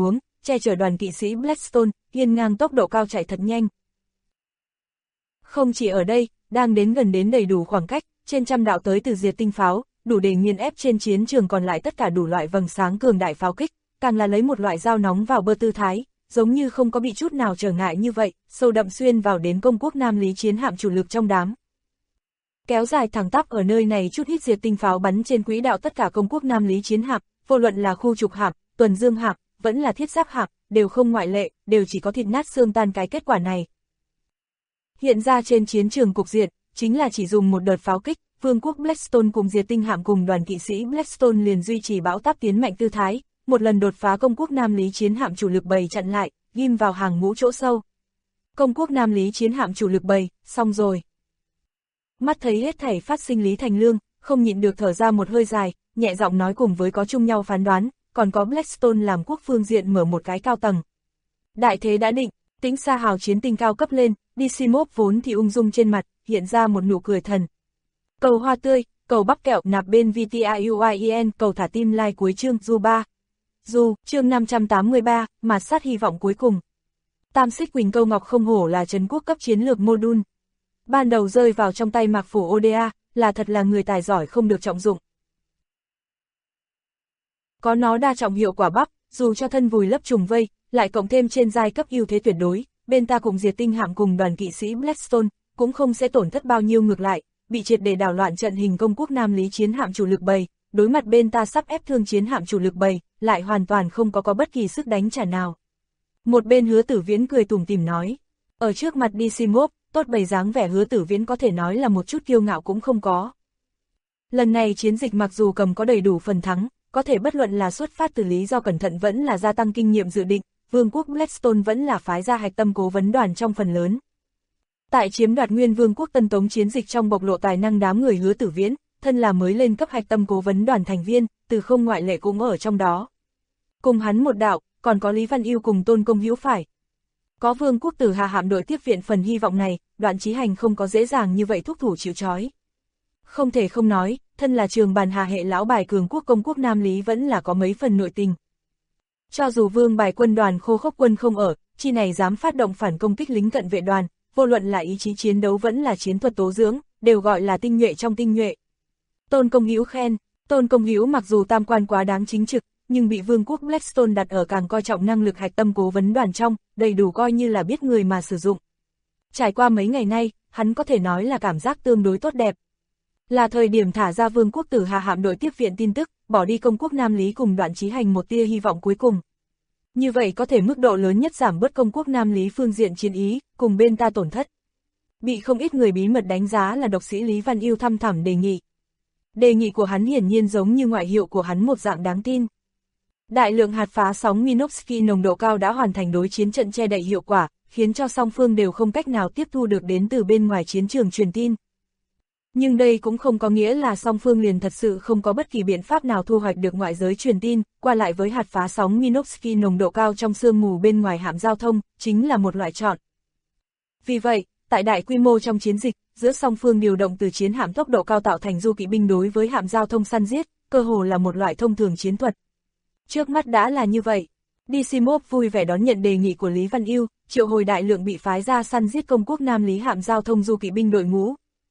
che chở đoàn kỵ sĩ Blackstone, hiên ngang tốc độ cao chạy thật nhanh. Không chỉ ở đây, đang đến gần đến đầy đủ khoảng cách, trên trăm đạo tới từ diệt tinh pháo, đủ để nghiền ép trên chiến trường còn lại tất cả đủ loại vầng sáng cường đại pháo kích, càng là lấy một loại dao nóng vào bơ tư thái, giống như không có bị chút nào trở ngại như vậy, sâu đậm xuyên vào đến công quốc Nam Lý chiến hạm chủ lực trong đám. Kéo dài thẳng tắp ở nơi này chút hít diệt tinh pháo bắn trên quỹ đạo tất cả công quốc Nam Lý chiến hạm, vô luận là khu trục hạm, tuần dương hạm, vẫn là thiết giáp hạm, đều không ngoại lệ, đều chỉ có thịt nát xương tan cái kết quả này. Hiện ra trên chiến trường cục diện, chính là chỉ dùng một đợt pháo kích, vương quốc Blackstone cùng diệt tinh hạm cùng đoàn kỵ sĩ Blackstone liền duy trì bão táp tiến mạnh tư thái, một lần đột phá công quốc Nam Lý chiến hạm chủ lực bầy chặn lại, ghim vào hàng ngũ chỗ sâu. Công quốc Nam Lý chiến hạm chủ lực bầy, xong rồi. Mắt thấy hết thảy phát sinh Lý Thành Lương, không nhịn được thở ra một hơi dài, nhẹ giọng nói cùng với có chung nhau phán đoán, còn có Blackstone làm quốc phương diện mở một cái cao tầng. Đại thế đã định, tính xa hào chiến tinh cao cấp lên, Dysimov vốn thì ung dung trên mặt, hiện ra một nụ cười thần. Cầu hoa tươi, cầu bắp kẹo nạp bên VTIUIEN, cầu thả tim like cuối chương Du 3. Du, chương 583, mạt sát hy vọng cuối cùng. Tam xích Quỳnh Câu Ngọc không hổ là trấn quốc cấp chiến lược module. Ban đầu rơi vào trong tay Mạc Phủ Oda, là thật là người tài giỏi không được trọng dụng. Có nó đa trọng hiệu quả bắp, dù cho thân vùi lấp trùng vây, lại cộng thêm trên giai cấp ưu thế tuyệt đối, bên ta cùng diệt tinh hạm cùng đoàn kỵ sĩ Blackstone, cũng không sẽ tổn thất bao nhiêu ngược lại, bị triệt để đảo loạn trận hình công quốc Nam Lý chiến hạm chủ lực bầy, đối mặt bên ta sắp ép thương chiến hạm chủ lực bầy, lại hoàn toàn không có bất kỳ sức đánh trả nào. Một bên Hứa Tử Viễn cười tủm tỉm nói, ở trước mặt Dysimov, tốt bày dáng vẻ Hứa Tử Viễn có thể nói là một chút kiêu ngạo cũng không có. Lần này chiến dịch mặc dù cầm có đầy đủ phần thắng, có thể bất luận là xuất phát từ lý do cẩn thận vẫn là gia tăng kinh nghiệm dự định, vương quốc Blackstone vẫn là phái ra hạch tâm cố vấn đoàn trong phần lớn. Tại chiếm đoạt nguyên vương quốc Tân Tống chiến dịch trong bộc lộ tài năng đám người Hứa Tử Viễn, thân là mới lên cấp hạch tâm cố vấn đoàn thành viên, từ không ngoại lệ cũng ở trong đó. Cùng hắn một đạo, còn có Lý Văn Yêu cùng Tôn Công Hữu phải. Có vương quốc Tử Hà hạm đội tiếp viện phần hy vọng này, Đoạn Chí Hành không có dễ dàng như vậy thúc thủ chịu trói. Không thể không nói, thân là trường bàn Hà hệ lão bài cường quốc công quốc Nam Lý vẫn là có mấy phần nội tình. Cho dù vương bài quân đoàn Khô Khốc quân không ở, chi này dám phát động phản công kích lính cận vệ đoàn, vô luận là ý chí chiến đấu vẫn là chiến thuật tố dưỡng, đều gọi là tinh nhuệ trong tinh nhuệ. Tôn Công Hữu khen, Tôn Công Hữu mặc dù tam quan quá đáng chính trực, nhưng bị vương quốc Blackstone đặt ở càng coi trọng năng lực hạch tâm cố vấn đoàn trong, đầy đủ coi như là biết người mà sử dụng. Trải qua mấy ngày nay, hắn có thể nói là cảm giác tương đối tốt đẹp. Là thời điểm thả ra vương quốc Tử Hà hạm đội tiếp viện tin tức, bỏ đi công quốc Nam Lý cùng Đoạn Chí Hành một tia hy vọng cuối cùng. Như vậy có thể mức độ lớn nhất giảm bớt công quốc Nam Lý phương diện chiến ý, cùng bên ta tổn thất. Bị không ít người bí mật đánh giá là độc sĩ Lý Văn Yêu thăm thẳm đề nghị. Đề nghị của hắn hiển nhiên giống như ngoại hiệu của hắn một dạng đáng tin. Đại lượng hạt phá sóng Minovsky nồng độ cao đã hoàn thành đối chiến trận che đậy hiệu quả, khiến cho song phương đều không cách nào tiếp thu được đến từ bên ngoài chiến trường truyền tin. Nhưng đây cũng không có nghĩa là song phương liền thật sự không có bất kỳ biện pháp nào thu hoạch được ngoại giới truyền tin, qua lại với hạt phá sóng Minovsky nồng độ cao trong sương mù bên ngoài hạm giao thông, chính là một loại chọn. Vì vậy, tại đại quy mô trong chiến dịch, giữa song phương điều động từ chiến hạm tốc độ cao tạo thành du kỵ binh đối với hạm giao thông săn giết, cơ hồ là một loại thông thường chiến thuật. Trước mắt đã là như vậy. Dysimov vui vẻ đón nhận đề nghị của Lý Văn Yêu, triệu hồi đại lượng bị phái ra săn giết công quốc Nam Lý hạm giao thông du kỵ binh đội ngũ.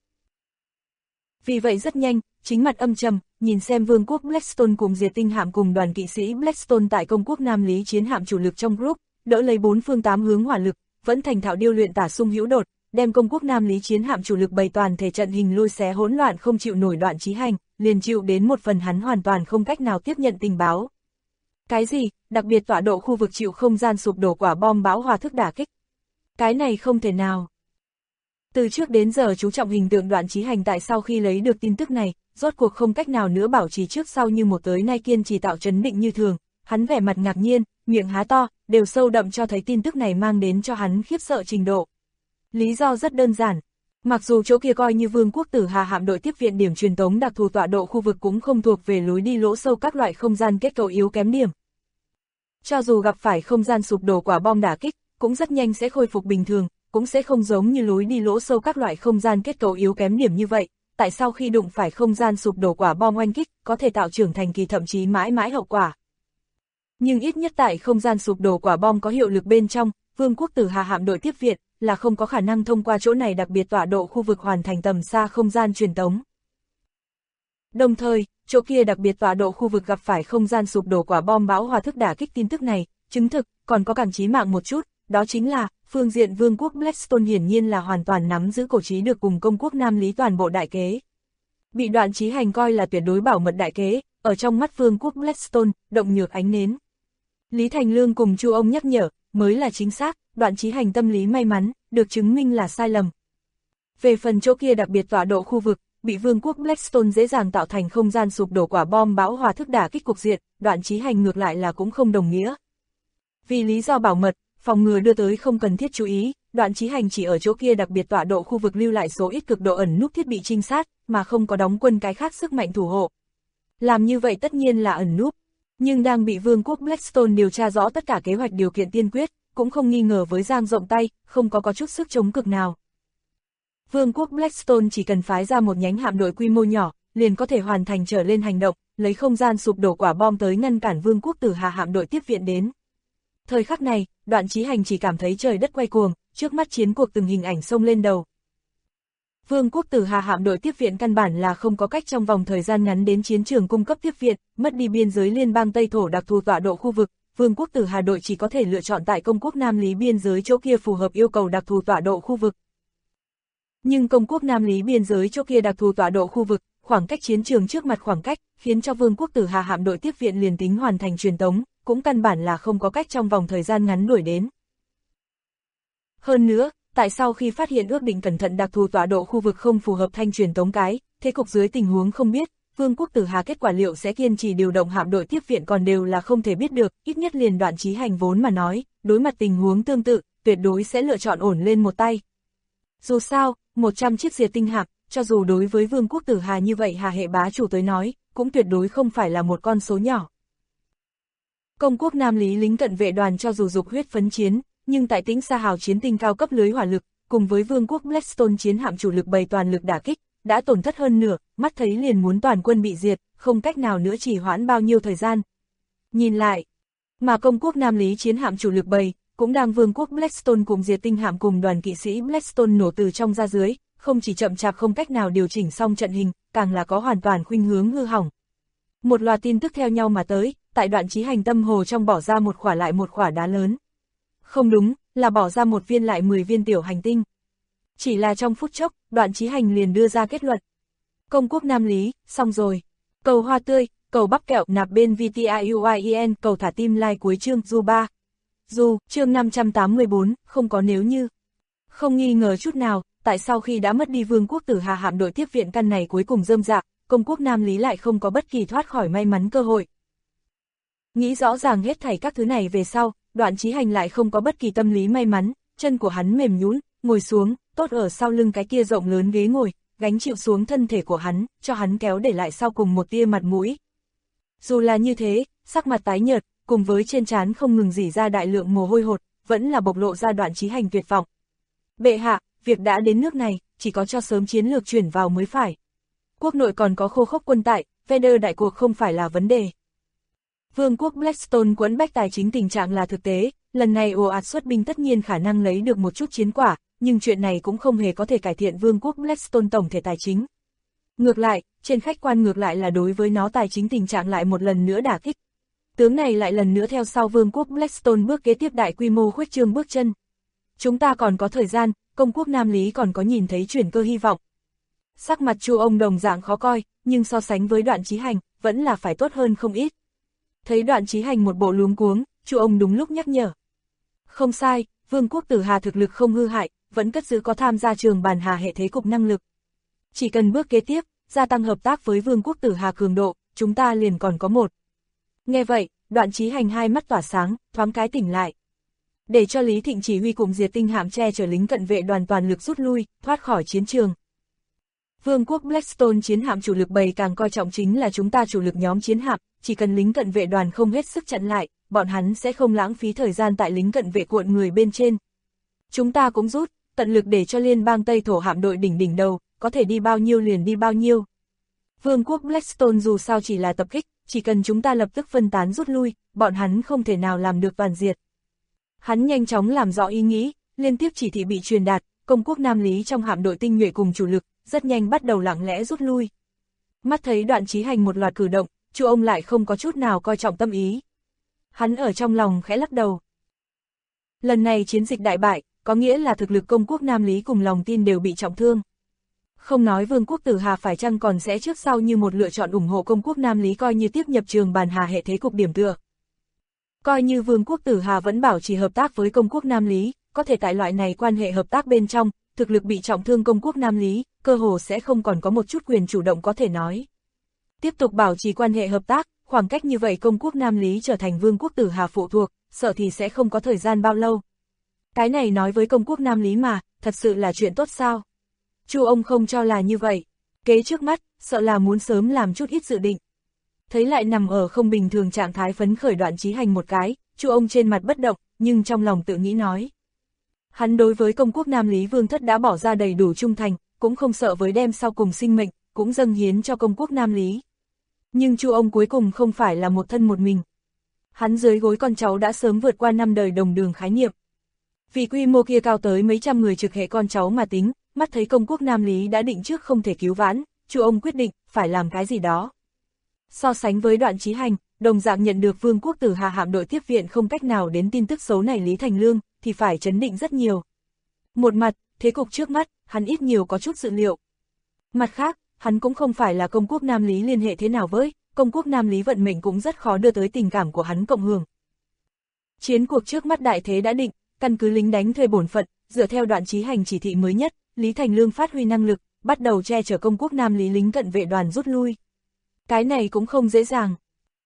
Vì vậy rất nhanh, chính mặt âm trầm, nhìn xem vương quốc Blackstone cùng diệt tinh hạm cùng đoàn kỵ sĩ Blackstone tại công quốc Nam Lý chiến hạm chủ lực trong group, đỡ lấy bốn phương tám hướng hỏa lực, vẫn thành thạo điêu luyện tả sung hữu đột, đem công quốc Nam Lý chiến hạm chủ lực bày toàn thể trận hình lôi xé hỗn loạn không chịu nổi Đoạn Chí Hành, liền chịu đến một phần hắn hoàn toàn không cách nào tiếp nhận tình báo. Cái gì, đặc biệt tọa độ khu vực chịu không gian sụp đổ quả bom bão hòa thức đả kích. Cái này không thể nào. Từ trước đến giờ chú trọng hình tượng Đoạn Chí Hành tại sau khi lấy được tin tức này, rốt cuộc không cách nào nữa bảo trì trước sau như một tới nay kiên trì tạo trấn định như thường, hắn vẻ mặt ngạc nhiên, miệng há to, đều sâu đậm cho thấy tin tức này mang đến cho hắn khiếp sợ trình độ. Lý do rất đơn giản. Mặc dù chỗ kia coi như vương quốc Tử Hà hạm đội tiếp viện điểm truyền tống đặc thù tọa độ khu vực cũng không thuộc về lối đi lỗ sâu các loại không gian kết cấu yếu kém điểm. Cho dù gặp phải không gian sụp đổ quả bom đả kích, cũng rất nhanh sẽ khôi phục bình thường, cũng sẽ không giống như lối đi lỗ sâu các loại không gian kết cấu yếu kém điểm như vậy. Tại sao khi đụng phải không gian sụp đổ quả bom oanh kích, có thể tạo trưởng thành kỳ thậm chí mãi mãi hậu quả. Nhưng ít nhất tại không gian sụp đổ quả bom có hiệu lực bên trong, Vương quốc Tử Hà hạm đội tiếp viện là không có khả năng thông qua chỗ này đặc biệt tọa độ khu vực hoàn thành tầm xa không gian truyền tống. Đồng thời, chỗ kia đặc biệt tọa độ khu vực gặp phải không gian sụp đổ quả bom bão hòa thức đả kích tin tức này, chứng thực, còn có càng chí mạng một chút, đó chính là, phương diện Vương quốc Blackstone hiển nhiên là hoàn toàn nắm giữ cổ trí được cùng công quốc Nam Lý toàn bộ đại kế. Bị Đoạn Chí Hành coi là tuyệt đối bảo mật đại kế, ở trong mắt Vương quốc Blackstone, động nhược ánh nến. Lý Thành Lương cùng Chu ông nhắc nhở, mới là chính xác, Đoạn Chí Hành tâm lý may mắn, được chứng minh là sai lầm. Về phần chỗ kia đặc biệt tọa độ khu vực, bị Vương quốc Blackstone dễ dàng tạo thành không gian sụp đổ quả bom bão hòa thức đả kích cục diện, Đoạn Chí Hành ngược lại là cũng không đồng nghĩa. Vì lý do bảo mật, phòng ngừa đưa tới không cần thiết chú ý, Đoạn Chí Hành chỉ ở chỗ kia đặc biệt tọa độ khu vực lưu lại số ít cực độ ẩn núp thiết bị trinh sát, mà không có đóng quân cái khác sức mạnh thủ hộ. Làm như vậy tất nhiên là ẩn núp, nhưng đang bị Vương quốc Blackstone điều tra rõ tất cả kế hoạch điều kiện tiên quyết, cũng không nghi ngờ với giang rộng tay, không có chút sức chống cực nào. Vương quốc Blackstone chỉ cần phái ra một nhánh hạm đội quy mô nhỏ, liền có thể hoàn thành trở lên hành động, lấy không gian sụp đổ quả bom tới ngăn cản Vương quốc Tử Hà hạm đội tiếp viện đến. Thời khắc này, Đoạn Chí Hành chỉ cảm thấy trời đất quay cuồng, trước mắt chiến cuộc từng hình ảnh xông lên đầu. Vương quốc Tử Hà hạm đội tiếp viện căn bản là không có cách trong vòng thời gian ngắn đến chiến trường cung cấp tiếp viện, mất đi biên giới liên bang Tây Thổ đặc thù tọa độ khu vực, Vương quốc Tử Hà đội chỉ có thể lựa chọn tại công quốc Nam Lý biên giới chỗ kia phù hợp yêu cầu đặc thù tọa độ khu vực. Nhưng công quốc Nam Lý biên giới chỗ kia đặc thù tọa độ khu vực, khoảng cách chiến trường trước mặt khoảng cách, khiến cho Vương quốc Tử Hà hạm đội tiếp viện liền tính hoàn thành truyền tống, cũng căn bản là không có cách trong vòng thời gian ngắn đuổi đến. Hơn nữa, tại sau khi phát hiện ước định cẩn thận đặc thù tọa độ khu vực không phù hợp thanh truyền tống cái, thế cục dưới tình huống không biết, Vương quốc Tử Hà kết quả liệu sẽ kiên trì điều động hạm đội tiếp viện còn đều là không thể biết được, ít nhất liền Đoạn Chí Hành vốn mà nói, đối mặt tình huống tương tự, tuyệt đối sẽ lựa chọn ổn lên một tay. Dù sao, 100 chiếc diệt tinh hạm, cho dù đối với Vương quốc Tử Hà như vậy Hà hệ bá chủ tới nói, cũng tuyệt đối không phải là một con số nhỏ. Công quốc Nam Lý lính cận vệ đoàn cho dù dục huyết phấn chiến, nhưng tại Tĩnh Sa Hào chiến tinh cao cấp lưới hỏa lực, cùng với Vương quốc Blackstone chiến hạm chủ lực bày toàn lực đả kích, đã tổn thất hơn nửa, mắt thấy liền muốn toàn quân bị diệt, không cách nào nữa trì hoãn bao nhiêu thời gian. Nhìn lại, mà công quốc Nam Lý chiến hạm chủ lực bày, cũng đang Vương quốc Blackstone cùng diệt tinh hạm cùng đoàn kỵ sĩ Blackstone nổ từ trong ra dưới, không chỉ chậm chạp không cách nào điều chỉnh xong trận hình, càng là có hoàn toàn khuynh hướng hư hỏng. Một loạt tin tức theo nhau mà tới, tại Đoạn Chí Hành tâm hồ trong bỏ ra một khỏa lại một khỏa đá lớn. Không đúng, là bỏ ra một viên lại 10 viên tiểu hành tinh. Chỉ là trong phút chốc, Đoạn Chí Hành liền đưa ra kết luận. Công quốc Nam Lý, xong rồi. Cầu hoa tươi, cầu bắp kẹo nạp bên VTIUIEN, cầu thả tim like cuối chương Du 3. Dù, chương 584, không có nếu như. Không nghi ngờ chút nào, tại sau khi đã mất đi Vương quốc Tử Hà hạm đội tiếp viện căn này cuối cùng rơm rạ, công quốc Nam Lý lại không có bất kỳ thoát khỏi may mắn cơ hội. Nghĩ rõ ràng hết thảy các thứ này về sau, Đoạn Chí Hành lại không có bất kỳ tâm lý may mắn, chân của hắn mềm nhũn, ngồi xuống, tốt ở sau lưng cái kia rộng lớn ghế ngồi, gánh chịu xuống thân thể của hắn, cho hắn kéo để lại sau cùng một tia mặt mũi. Dù là như thế, sắc mặt tái nhợt, cùng với trên trán không ngừng rỉ ra đại lượng mồ hôi hột, vẫn là bộc lộ ra Đoạn Chí Hành tuyệt vọng. Bệ hạ, việc đã đến nước này, chỉ có cho sớm chiến lược chuyển vào mới phải. Quốc nội còn có khô khốc quân tại, Vader đại cuộc không phải là vấn đề. Vương quốc Blackstone quẫn bách tài chính tình trạng là thực tế, lần này ồ ạt xuất binh tất nhiên khả năng lấy được một chút chiến quả, nhưng chuyện này cũng không hề có thể cải thiện Vương quốc Blackstone tổng thể tài chính. Ngược lại, trên khách quan ngược lại là đối với nó tài chính tình trạng lại một lần nữa đả kích. Tướng này lại lần nữa theo sau Vương quốc Blackstone bước kế tiếp đại quy mô khuếch trương bước chân. Chúng ta còn có thời gian, công quốc Nam Lý còn có nhìn thấy chuyển cơ hy vọng. Sắc mặt Chu ông đồng dạng khó coi, nhưng so sánh với Đoạn Chí Hành, vẫn là phải tốt hơn không ít. Thấy Đoạn Chí Hành một bộ luống cuống, Chu ông đúng lúc nhắc nhở. Không sai, Vương quốc Tử Hà thực lực không hư hại, vẫn cất giữ có tham gia trường bàn Hà hệ thế cục năng lực. Chỉ cần bước kế tiếp, gia tăng hợp tác với Vương quốc Tử Hà cường độ, chúng ta liền còn có một. Nghe vậy, Đoạn Chí Hành hai mắt tỏa sáng, thoáng cái tỉnh lại. Để cho Lý Thịnh chỉ huy cùng diệt tinh hạm che chở lính cận vệ đoàn toàn lực rút lui, thoát khỏi chiến trường. Vương quốc Blackstone chiến hạm chủ lực bầy càng coi trọng chính là chúng ta chủ lực nhóm chiến hạm, chỉ cần lính cận vệ đoàn không hết sức chặn lại, bọn hắn sẽ không lãng phí thời gian tại lính cận vệ cuộn người bên trên. Chúng ta cũng rút, tận lực để cho liên bang Tây Thổ hạm đội đỉnh đầu, có thể đi bao nhiêu liền đi bao nhiêu. Vương quốc Blackstone dù sao chỉ là tập kích, chỉ cần chúng ta lập tức phân tán rút lui, bọn hắn không thể nào làm được toàn diệt. Hắn nhanh chóng làm rõ ý nghĩ, liên tiếp chỉ thị bị truyền đạt, công quốc Nam Lý trong hạm đội tinh nhuệ cùng chủ lực, rất nhanh bắt đầu lặng lẽ rút lui. Mắt thấy Đoạn Chí Hành một loạt cử động, Chu ông lại không có chút nào coi trọng tâm ý. Hắn ở trong lòng khẽ lắc đầu. Lần này chiến dịch đại bại, có nghĩa là thực lực công quốc Nam Lý cùng lòng tin đều bị trọng thương. Không nói Vương quốc Tử Hà phải chăng còn sẽ trước sau như một lựa chọn ủng hộ công quốc Nam Lý coi như tiếp nhập Trường Bàn Hà hệ thế cục điểm tựa. Coi như Vương quốc Tử Hà vẫn bảo trì hợp tác với công quốc Nam Lý, có thể tại loại này quan hệ hợp tác bên trong, thực lực bị trọng thương công quốc Nam Lý, cơ hồ sẽ không còn có một chút quyền chủ động có thể nói. Tiếp tục bảo trì quan hệ hợp tác, khoảng cách như vậy công quốc Nam Lý trở thành Vương quốc Tử Hà phụ thuộc, sợ thì sẽ không có thời gian bao lâu. Cái này nói với công quốc Nam Lý mà, thật sự là chuyện tốt sao? Chu ông không cho là như vậy. Kế trước mắt, sợ là muốn sớm làm chút ít dự định. Thấy lại nằm ở không bình thường trạng thái phấn khởi Đoạn Chí Hành một cái, Chu ông trên mặt bất động, nhưng trong lòng tự nghĩ nói. Hắn đối với công quốc Nam Lý Vương thất đã bỏ ra đầy đủ trung thành, cũng không sợ với đem sau cùng sinh mệnh, cũng dâng hiến cho công quốc Nam Lý. Nhưng Chu ông cuối cùng không phải là một thân một mình. Hắn dưới gối con cháu đã sớm vượt qua 5 đời đồng đường khái niệm. Vì quy mô kia cao tới mấy trăm người trực hệ con cháu mà tính, mắt thấy công quốc Nam Lý đã định trước không thể cứu vãn, Chu ông quyết định phải làm cái gì đó. So sánh với Đoạn Chí Hành, đồng dạng nhận được Vương quốc Tử Hà hạm đội tiếp viện không cách nào đến tin tức xấu này Lý Thành Lương, thì phải chấn định rất nhiều. Một mặt, thế cục trước mắt, hắn ít nhiều có chút dự liệu. Mặt khác, hắn cũng không phải là công quốc Nam Lý liên hệ thế nào với, công quốc Nam Lý vận mệnh cũng rất khó đưa tới tình cảm của hắn cộng hưởng. Chiến cuộc trước mắt đại thế đã định, căn cứ lính đánh thuê bổn phận, dựa theo Đoạn Chí Hành chỉ thị mới nhất, Lý Thành Lương phát huy năng lực, bắt đầu che chở công quốc Nam Lý lính cận vệ đoàn rút lui. Cái này cũng không dễ dàng.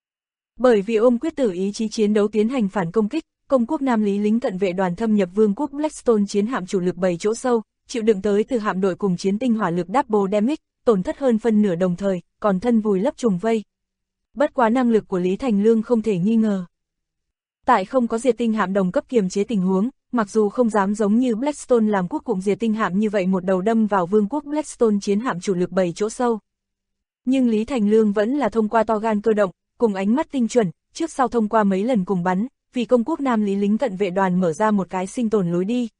Bởi vì ôm quyết tử ý chí chiến đấu tiến hành phản công kích, công quốc Nam Lý lính cận vệ đoàn thâm nhập Vương quốc Blackstone chiến hạm chủ lực 7 chỗ sâu, chịu đựng tới từ hạm đội cùng chiến tinh hỏa lực double damage, tổn thất hơn phân nửa đồng thời, còn thân vùi lấp trùng vây. Bất quá năng lực của Lý Thành Lương không thể nghi ngờ. Tại không có diệt tinh hạm đồng cấp kiềm chế tình huống, mặc dù không dám giống như Blackstone làm quốc cụm diệt tinh hạm như vậy một đầu đâm vào Vương quốc Blackstone chiến hạm chủ lực 7 chỗ sâu. Nhưng Lý Thành Lương vẫn là thông qua to gan cơ động, cùng ánh mắt tinh chuẩn, trước sau thông qua mấy lần cùng bắn, vì công quốc Nam Lý lính cận vệ đoàn mở ra một cái sinh tồn lối đi.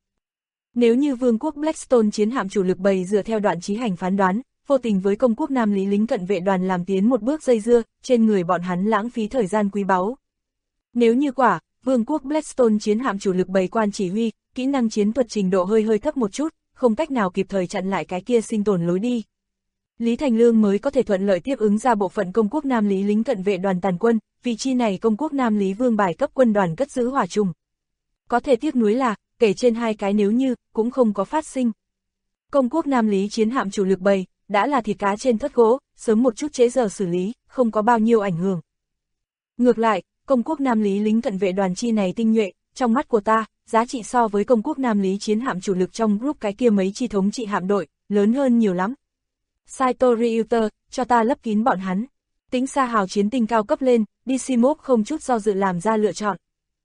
Nếu như Vương quốc Blackstone chiến hạm chủ lực 7 dựa theo Đoạn Chí Hành phán đoán, vô tình với công quốc Nam Lý lính cận vệ đoàn làm tiến một bước dây dưa, trên người bọn hắn lãng phí thời gian quý báu. Nếu như quả, Vương quốc Blackstone chiến hạm chủ lực 7 quan chỉ huy, kỹ năng chiến thuật trình độ hơi thấp một chút, không cách nào kịp thời chặn lại cái kia sinh tồn lối đi. Lý Thành Lương mới có thể thuận lợi tiếp ứng ra bộ phận công quốc Nam Lý lính cận vệ đoàn tàn quân, vị trí này công quốc Nam Lý vương bài cấp quân đoàn cất giữ hỏa trùng. Có thể tiếc nuối là, kể trên hai cái nếu như, cũng không có phát sinh. Công quốc Nam Lý chiến hạm chủ lực 7, đã là thịt cá trên thất gỗ, sớm một chút trễ giờ xử lý, không có bao nhiêu ảnh hưởng. Ngược lại, công quốc Nam Lý lính cận vệ đoàn chi này tinh nhuệ, trong mắt của ta, giá trị so với công quốc Nam Lý chiến hạm chủ lực trong group cái kia mấy chi thống trị hạm đội, lớn hơn nhiều lắm. Saito Ryuter, cho ta lấp kín bọn hắn. Tính xa hào chiến tinh cao cấp lên, Dishimov không chút do dự làm ra lựa chọn.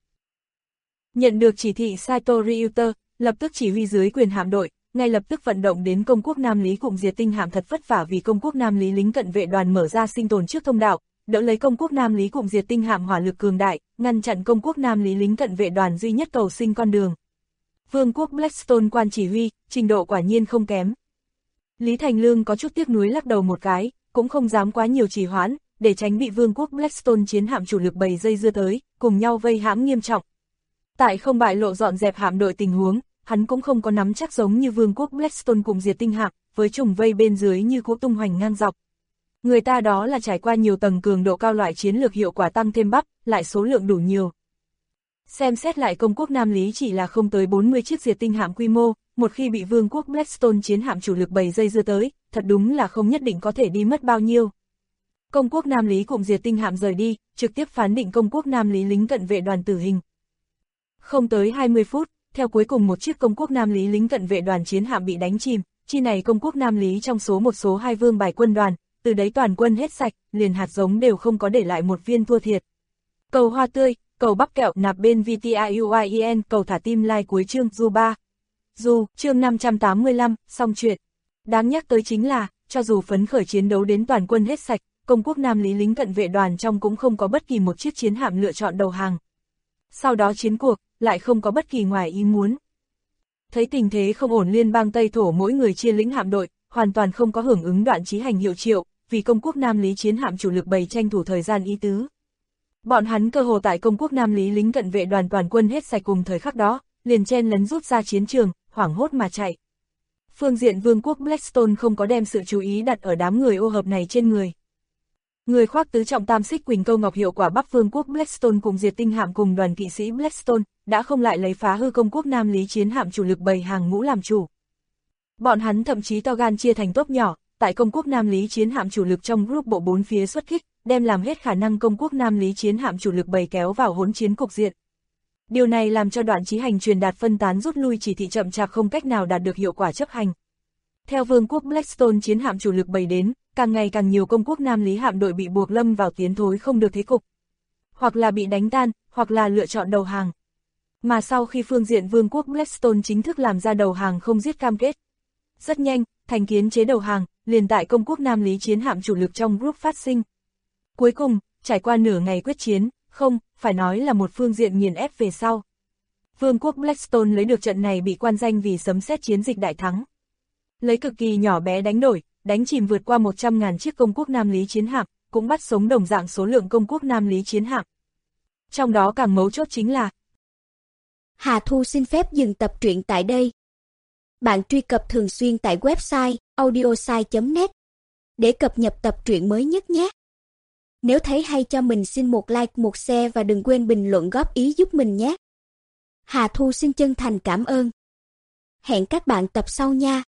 Nhận được chỉ thị Saito Ryuter, lập tức chỉ huy dưới quyền hạm đội, ngay lập tức vận động đến công quốc Nam Lý cụm diệt tinh hạm thật vất vả vì công quốc Nam Lý lính cận vệ đoàn mở ra sinh tồn trước thông đạo, đỡ lấy công quốc Nam Lý cụm diệt tinh hạm hỏa lực cường đại, ngăn chặn công quốc Nam Lý lính cận vệ đoàn duy nhất cầu sinh con đường. Vương quốc Blackstone quan chỉ huy, trình độ quả nhiên không kém. Lý Thành Lương có chút tiếc nuối lắc đầu một cái, cũng không dám quá nhiều trì hoãn, để tránh bị Vương quốc Blackstone chiến hạm chủ lực 7 dây dưa tới, cùng nhau vây hãm nghiêm trọng. Tại không bại lộ dọn dẹp hạm đội tình huống, hắn cũng không có nắm chắc giống như Vương quốc Blackstone cùng diệt tinh hạm, với trùng vây bên dưới như cũ tung hoành ngang dọc. Người ta đó là trải qua nhiều tầng cường độ cao loại chiến lược hiệu quả tăng thêm bắp, lại số lượng đủ nhiều. Xem xét lại công quốc Nam Lý chỉ là không tới 40 chiếc diệt tinh hạm quy mô, một khi bị Vương quốc Blackstone chiến hạm chủ lực 7 dây dưa tới, thật đúng là không nhất định có thể đi mất bao nhiêu. Công quốc Nam Lý cụm diệt tinh hạm rời đi, trực tiếp phán định công quốc Nam Lý lính cận vệ đoàn tử hình. Không tới 20 phút, theo cuối cùng một chiếc công quốc Nam Lý lính cận vệ đoàn chiến hạm bị đánh chìm, chi này công quốc Nam Lý trong số một số 2 vương bài quân đoàn, từ đấy toàn quân hết sạch, liền hạt giống đều không có để lại một viên thua thiệt. Cầu hoa tươi, cầu bắp kẹo nạp bên VTIUIEN, cầu thả tim like cuối chương Du 3. Du, chương 585, xong chuyện. Đáng nhắc tới chính là, cho dù phấn khởi chiến đấu đến toàn quân hết sạch, công quốc Nam Lý lính cận vệ đoàn trong cũng không có bất kỳ một chiếc chiến hạm lựa chọn đầu hàng. Sau đó chiến cuộc, lại không có bất kỳ ngoài ý muốn. Thấy tình thế không ổn, liên bang Tây Thổ mỗi người chia lĩnh hạm đội, hoàn toàn không có hưởng ứng Đoạn Chí Hành hiệu triệu, vì công quốc Nam Lý chiến hạm chủ lực bày tranh thủ thời gian ý tứ. Bọn hắn cơ hồ tại công quốc Nam Lý lính cận vệ đoàn toàn quân hết sạch cùng thời khắc đó, liền chen lấn rút ra chiến trường, hoảng hốt mà chạy. Phương diện vương quốc Blackstone không có đem sự chú ý đặt ở đám người ô hợp này trên người. Người khoác tứ trọng tam xích Quỳnh Câu Ngọc hiệu quả Bắc vương quốc Blackstone cùng diệt tinh hạm cùng đoàn kỵ sĩ Blackstone, đã không lại lấy phá hư công quốc Nam Lý chiến hạm chủ lực bày hàng ngũ làm chủ. Bọn hắn thậm chí to gan chia thành tốp nhỏ, tại công quốc Nam Lý chiến hạm chủ lực trong group bộ 4 phía xuất kích, đem làm hết khả năng công quốc Nam Lý chiến hạm chủ lực bày kéo vào hỗn chiến cục diện. Điều này làm cho Đoạn Chí Hành truyền đạt phân tán rút lui chỉ thị chậm chạp không cách nào đạt được hiệu quả chấp hành. Theo vương quốc Blackstone chiến hạm chủ lực bày đến, càng ngày càng nhiều công quốc Nam Lý hạm đội bị buộc lâm vào tiến thối không được thế cục. Hoặc là bị đánh tan, hoặc là lựa chọn đầu hàng. Mà sau khi phương diện vương quốc Blackstone chính thức làm ra đầu hàng không giết cam kết, rất nhanh, thành kiến chế đầu hàng, liền tại công quốc Nam Lý chiến hạm chủ lực trong group phát sinh. Cuối cùng, trải qua nửa ngày quyết chiến, không, phải nói là một phương diện nghiền ép về sau. Vương quốc Blackstone lấy được trận này bị quan danh vì sấm sét chiến dịch đại thắng. Lấy cực kỳ nhỏ bé đánh đổi, đánh chìm vượt qua 100.000 chiếc công quốc Nam Lý chiến hạm, cũng bắt sống đồng dạng số lượng công quốc Nam Lý chiến hạm. Trong đó càng mấu chốt chính là Hà Thu xin phép dừng tập truyện tại đây. Bạn truy cập thường xuyên tại website audiosai.net để cập nhật tập truyện mới nhất nhé. Nếu thấy hay cho mình xin một like, một share và đừng quên bình luận góp ý giúp mình nhé. Hà Thu xin chân thành cảm ơn. Hẹn các bạn tập sau nha.